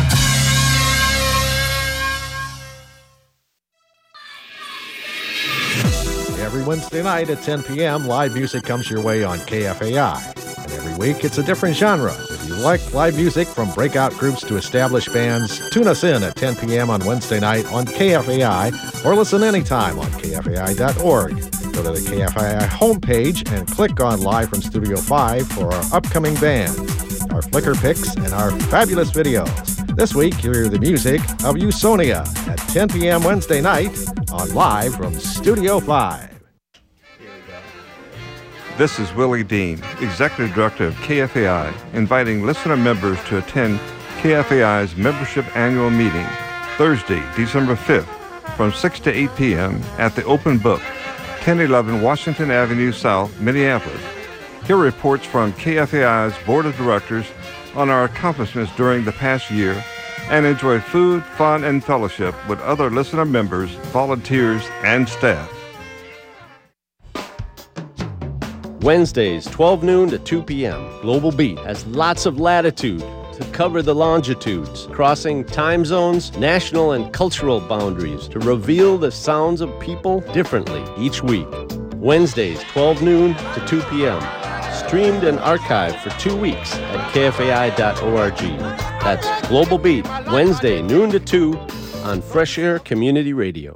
Every Wednesday night at ten p.m., live music comes your way on K F A I. And every week, it's a different genre. If you like live music from breakout groups to established bands, tune us in at ten p.m. on Wednesday night on K F A I, or listen anytime on K F A I dot org. Go to the K F A I homepage and click on Live from Studio five for our upcoming band, our Flickr pics, and our fabulous videos. This week, hear the music of Usonia at ten p.m. Wednesday night on Live from Studio five. This is Willie Dean, Executive Director of K F A I, inviting listener members to attend K F A I's membership annual meeting Thursday, December fifth, from six to eight p.m. at the Open Book, ten eleven Washington Avenue South, Minneapolis. Hear reports from K F A I's Board of Directors on our accomplishments during the past year and enjoy food, fun, and fellowship with other listener members, volunteers, and staff. Wednesdays, twelve noon to two p.m. Global Beat has lots of latitude to cover the longitudes, crossing time zones, national and cultural boundaries to reveal the sounds of people differently each week. Wednesdays, twelve noon to two p.m. Streamed and archived for two weeks at K F A I dot org. That's Global Beat, Wednesday, noon to two on Fresh Air Community Radio.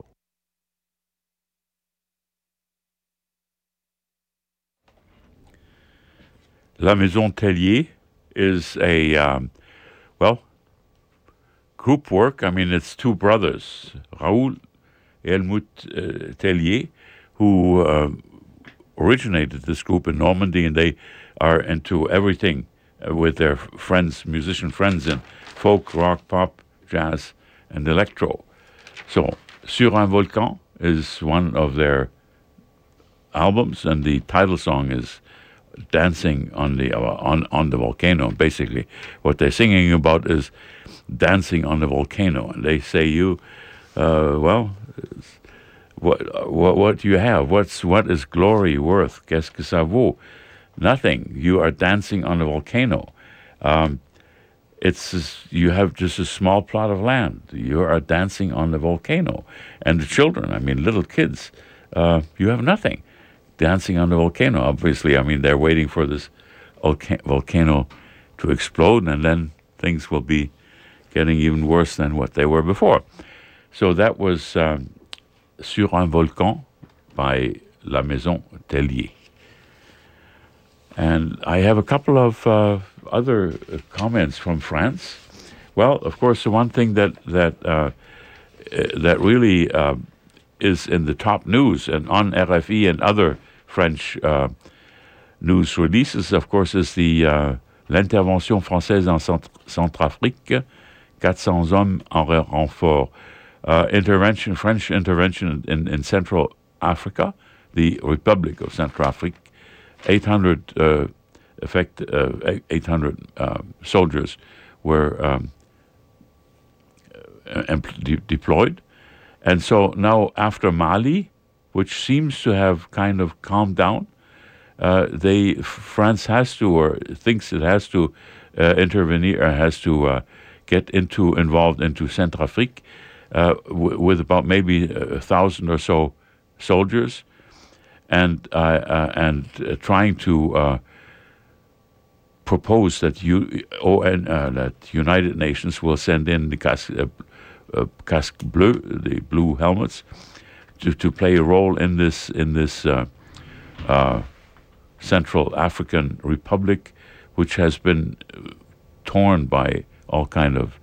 La Maison Tellier is a, um, well, group work. I mean, it's two brothers, Raoul and Helmut uh, Tellier, who uh, originated this group in Normandy, and they are into everything uh, with their friends, musician friends, in folk, rock, pop, jazz, and electro. So, Sur un volcan, is one of their albums, and the title song is "Dancing on the uh, on on the Volcano." Basically, what they're singing about is dancing on the volcano, and they say, "You, uh, well, what what what do you have? What's what is glory worth? Qu'est-ce que ça vaut? Nothing. You are dancing on a volcano. Um, it's just, you have just a small plot of land. You are dancing on the volcano, and the children. I mean, little kids. Uh, you have nothing." Dancing on the volcano. Obviously, I mean, they're waiting for this volca- volcano to explode, and then things will be getting even worse than what they were before. So that was um, Sur un volcan by La Maison Tellier. And I have a couple of uh, other comments from France. Well, of course, the one thing that that uh, that really uh, is in the top news and on R F I and other French uh, news releases, of course, is the uh, l'intervention française en Cent- Centrafrique, four hundred hommes en renfort. Uh, intervention, French intervention in, in Central Africa, the Republic of Central Africa, eight hundred uh, effect, uh, eight hundred uh, soldiers were um, uh, de- deployed. And so now after Mali, which seems to have kind of calmed down, uh, they France has to or thinks it has to uh, intervene or has to uh, get into involved into Centrafrique uh, w- with about maybe a thousand or so soldiers, and uh, uh, and uh, trying to uh, propose that you oh, and, uh, that United Nations will send in the cas- uh, uh, casque bleu, the blue helmets, to, to play a role in this in this uh, uh, Central African Republic, which has been torn by all kind of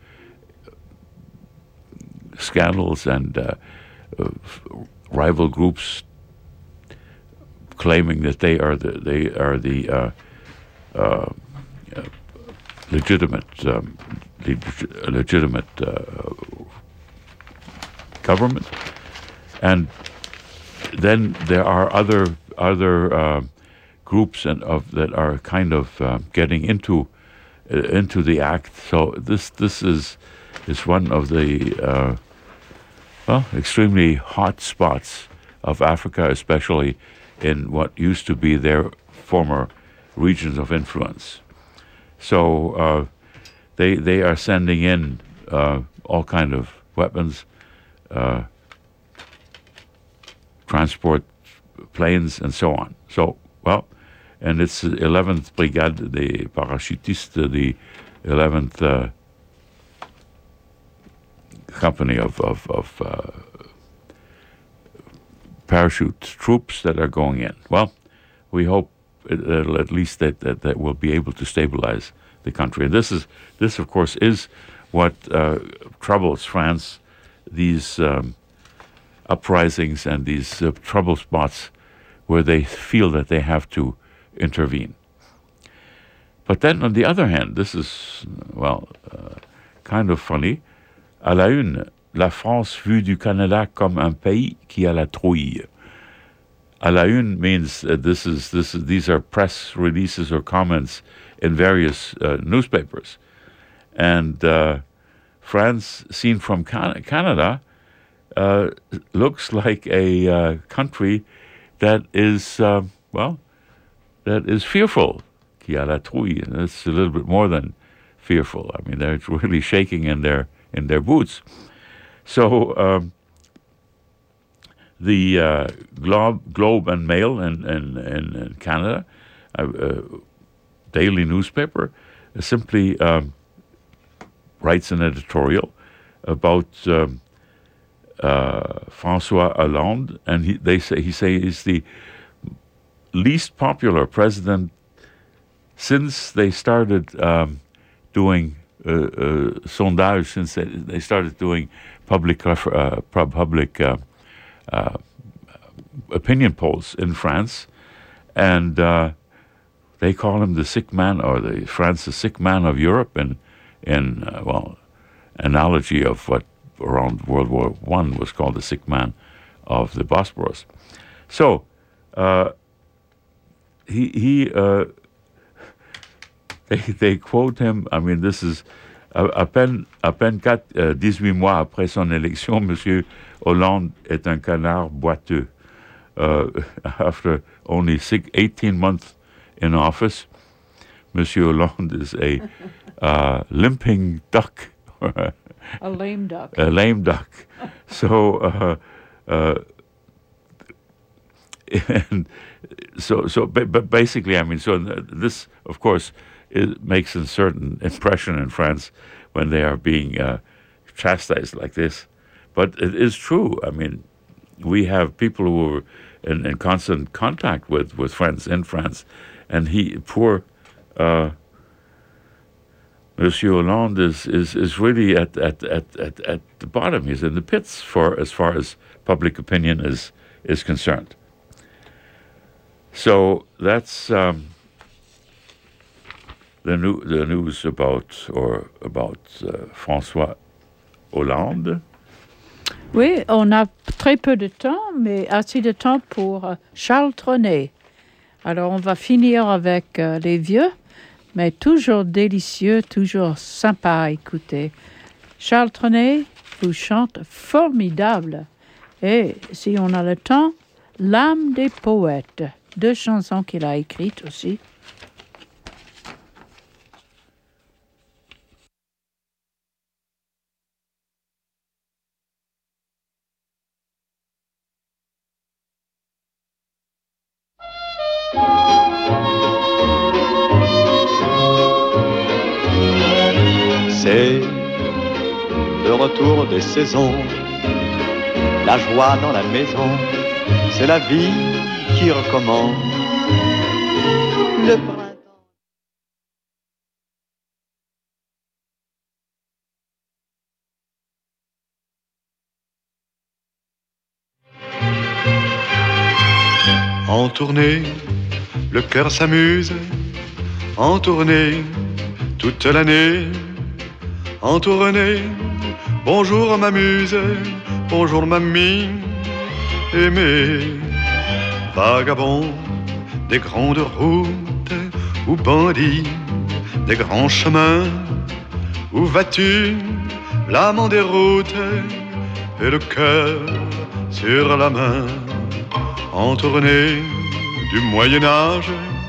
scandals and uh, uh, rival groups claiming that they are the they are the uh, uh, uh, legitimate um, leg- legitimate uh, government. And then there are other other uh, groups and of that are kind of uh, getting into uh, into the act. So this this is is one of the uh, well extremely hot spots of Africa, especially in what used to be their former regions of influence. So uh, they they are sending in uh, all kind of weapons. Uh, transport planes and so on. So, well, and it's the eleventh Brigade des Parachutistes, the eleventh uh, company of, of, of uh, parachute troops that are going in. Well, we hope it, it'll at least that, that, that we'll be able to stabilize the country. And this is, this of course, is what uh, troubles France, these um, uprisings and these uh, trouble spots where they feel that they have to intervene. But then, on the other hand, this is, well, uh, kind of funny. À la une, la France vue du Canada comme un pays qui a la trouille. À la une means uh, this is this is these are press releases or comments in various uh, newspapers, and uh, France, seen from Can- Canada. Uh, looks like a uh, country that is, uh, well, that is fearful. Qui a la trouille. And it's a little bit more than fearful. I mean, they're really shaking in their in their boots. So um, the uh, Globe, Globe and Mail in, in, in, in Canada, a uh, uh, daily newspaper, uh, simply um, writes an editorial about Um, Uh, François Hollande, and he, they say he say he's the least popular president since they started um, doing uh, uh, sondage, since they, they started doing public uh, public uh, uh, opinion polls in France, and uh, they call him the sick man, or the France the sick man of Europe, in in uh, well analogy of what around World War One was called the sick man of the Bosporus. So uh, he he uh, they they quote him. I mean, this is à, à peine à peine quatre, euh, dix-huit mois après son élection, Monsieur Hollande est un canard boiteux. Uh, after only six, eighteen months in office, Monsieur Hollande is a uh, limping duck. A lame duck. A lame duck. So, uh, uh, and so, so, but, but basically, I mean, so this, of course, it makes a certain impression in France when they are being uh, chastised like this. But it is true. I mean, we have people who are in, in constant contact with, with friends in France, and he, poor uh, Monsieur Hollande is, is, is really at, at, at, at, at the bottom. He's in the pits for as far as public opinion is is concerned. So that's um, the new the news about or about uh, François Hollande. Oui, on a très peu de temps, mais assez de temps pour euh, Charles Trenet. Alors, on va finir avec euh, les vieux, mais toujours délicieux, toujours sympa à écouter. Charles Trenet vous chante formidable. Et si on a le temps, L'âme des poètes, deux chansons qu'il a écrites aussi. C'est le retour des saisons, la joie dans la maison, c'est la vie qui recommence. Le printemps. En tournée, le cœur s'amuse, en tournée, toute l'année. En tournée, bonjour m'amuse, bonjour mamie, aimée. Vagabond des grandes routes, ou bandit des grands chemins, où vas-tu, l'âme en déroute, et le cœur sur la main. En tournée du Moyen-Âge,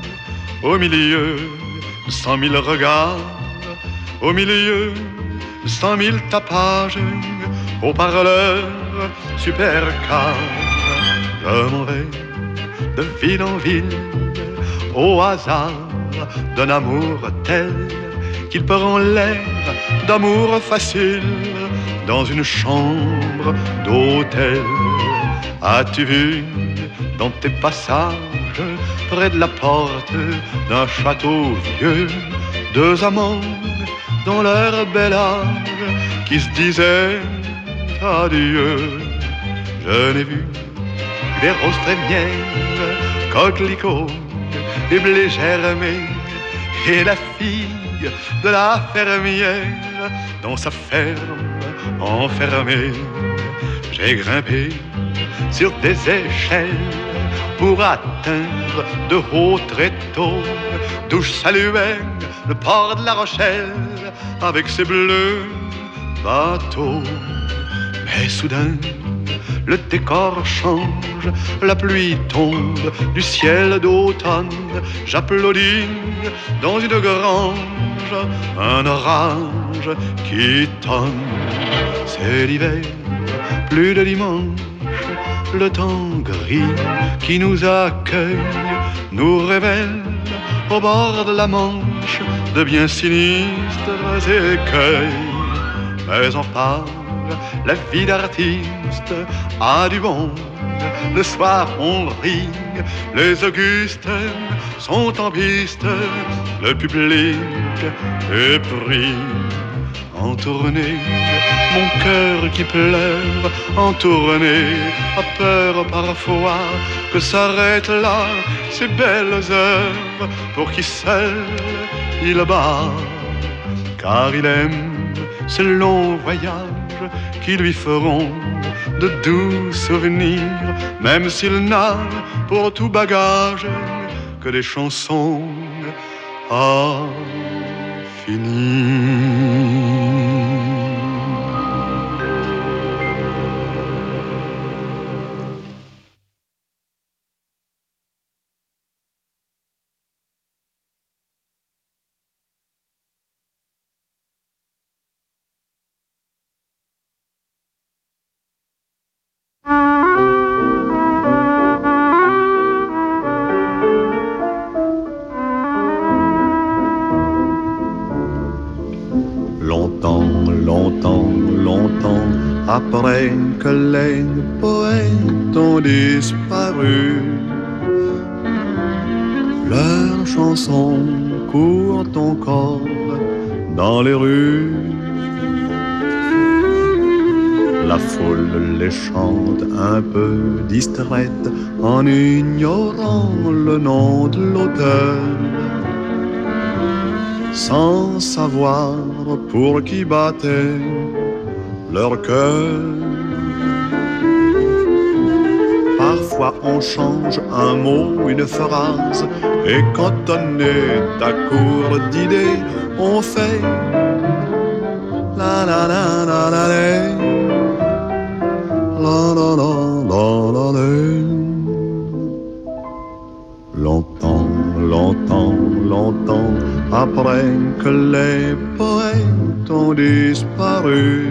au milieu de cent mille regards, au milieu de cent mille tapages, au parleur super car. Je m'en vais de ville en ville, au hasard d'un amour tel qu'il prend l'air d'amour facile dans une chambre d'hôtel. As-tu vu dans tes passages, près de la porte d'un château vieux, deux amants dans leur bel âge qui se disaient adieu? Je n'ai vu que des roses trémières, coquelicots et blés germés, et la fille de la fermière dans sa ferme enfermée. J'ai grimpé sur des échelles pour atteindre de hauts tréteaux d'où je saluais le port de La Rochelle avec ses bleus bateaux. Mais soudain, le décor change, la pluie tombe du ciel d'automne. J'applaudis dans une grange, un orage qui tonne. C'est l'hiver, plus de dimanche, le temps gris qui nous accueille nous révèle au bord de la Manche de bien sinistres écueils. Mais on parle, la vie d'artiste a du bon. Le soir on rit, les Augustes sont en piste, le public est pris. En tournée, mon cœur qui pleure, en tournée, a peur parfois que s'arrêtent là ces belles heures pour qui seul il bat. Car il aime ces longs voyages qui lui feront de doux souvenirs, même s'il n'a pour tout bagage que des chansons à finir. Après que les poètes ont disparu, leurs chansons courent encore dans les rues. La foule les chante un peu distraite en ignorant le nom de l'auteur, sans savoir pour qui battait leur cœur. Parfois on change un mot, une phrase, et quand on est à court d'idées, on fait la la la la la la la la la la la. Longtemps, longtemps, longtemps après que les poètes ont disparu,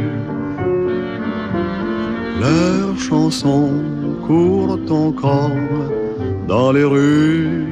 leurs chansons courent encore dans les rues.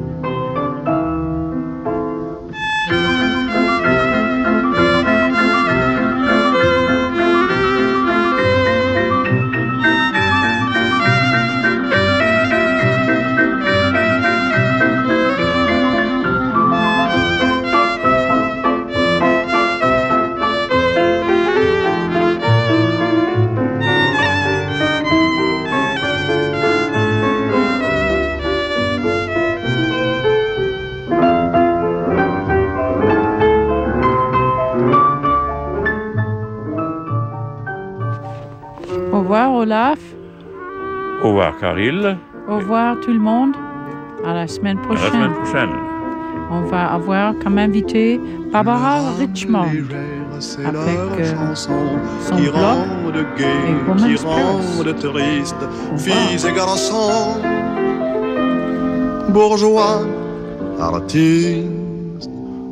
Au revoir Olaf. Au revoir Caril. Au revoir tout le monde. À la semaine prochaine. À la semaine prochaine. On va avoir comme invité Barbara Richmond avec euh, son qui blog rendent et gais, Woman's qui Paris. rendent tristes, filles et garçons, bourgeois, artistes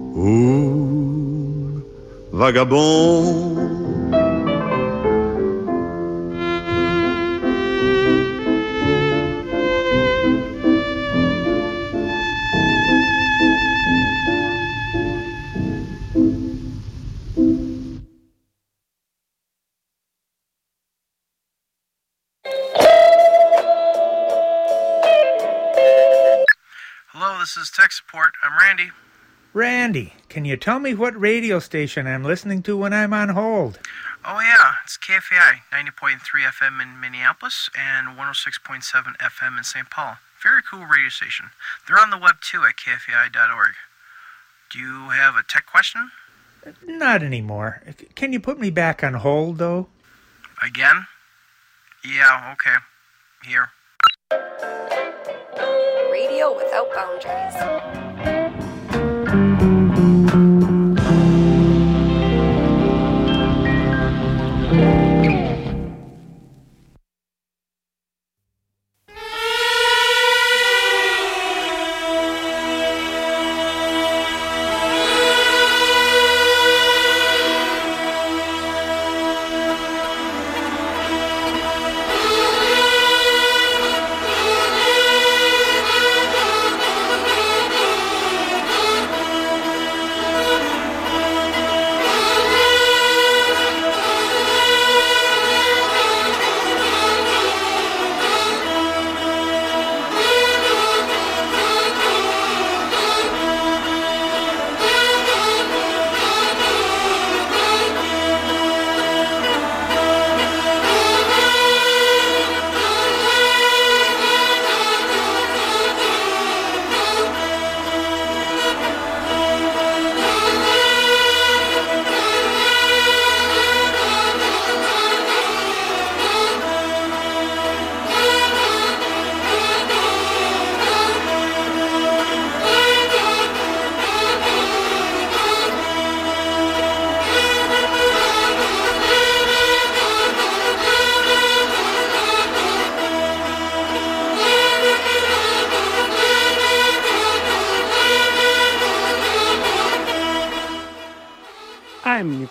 ou vagabonds. Hello, this is tech support. I'm Randy. Randy, can you tell me what radio station I'm listening to when I'm on hold? Oh yeah, it's K F A I, ninety point three F M in Minneapolis and one oh six point seven F M in Saint Paul. Very cool radio station. They're on the web too at K F A I dot org. Do you have a tech question? Not anymore. C- Can you put me back on hold, though? Again? Yeah, okay. Here. Radio without boundaries. Thank you.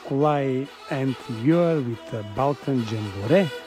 Kulai and Muir with the Balkan Jamboree.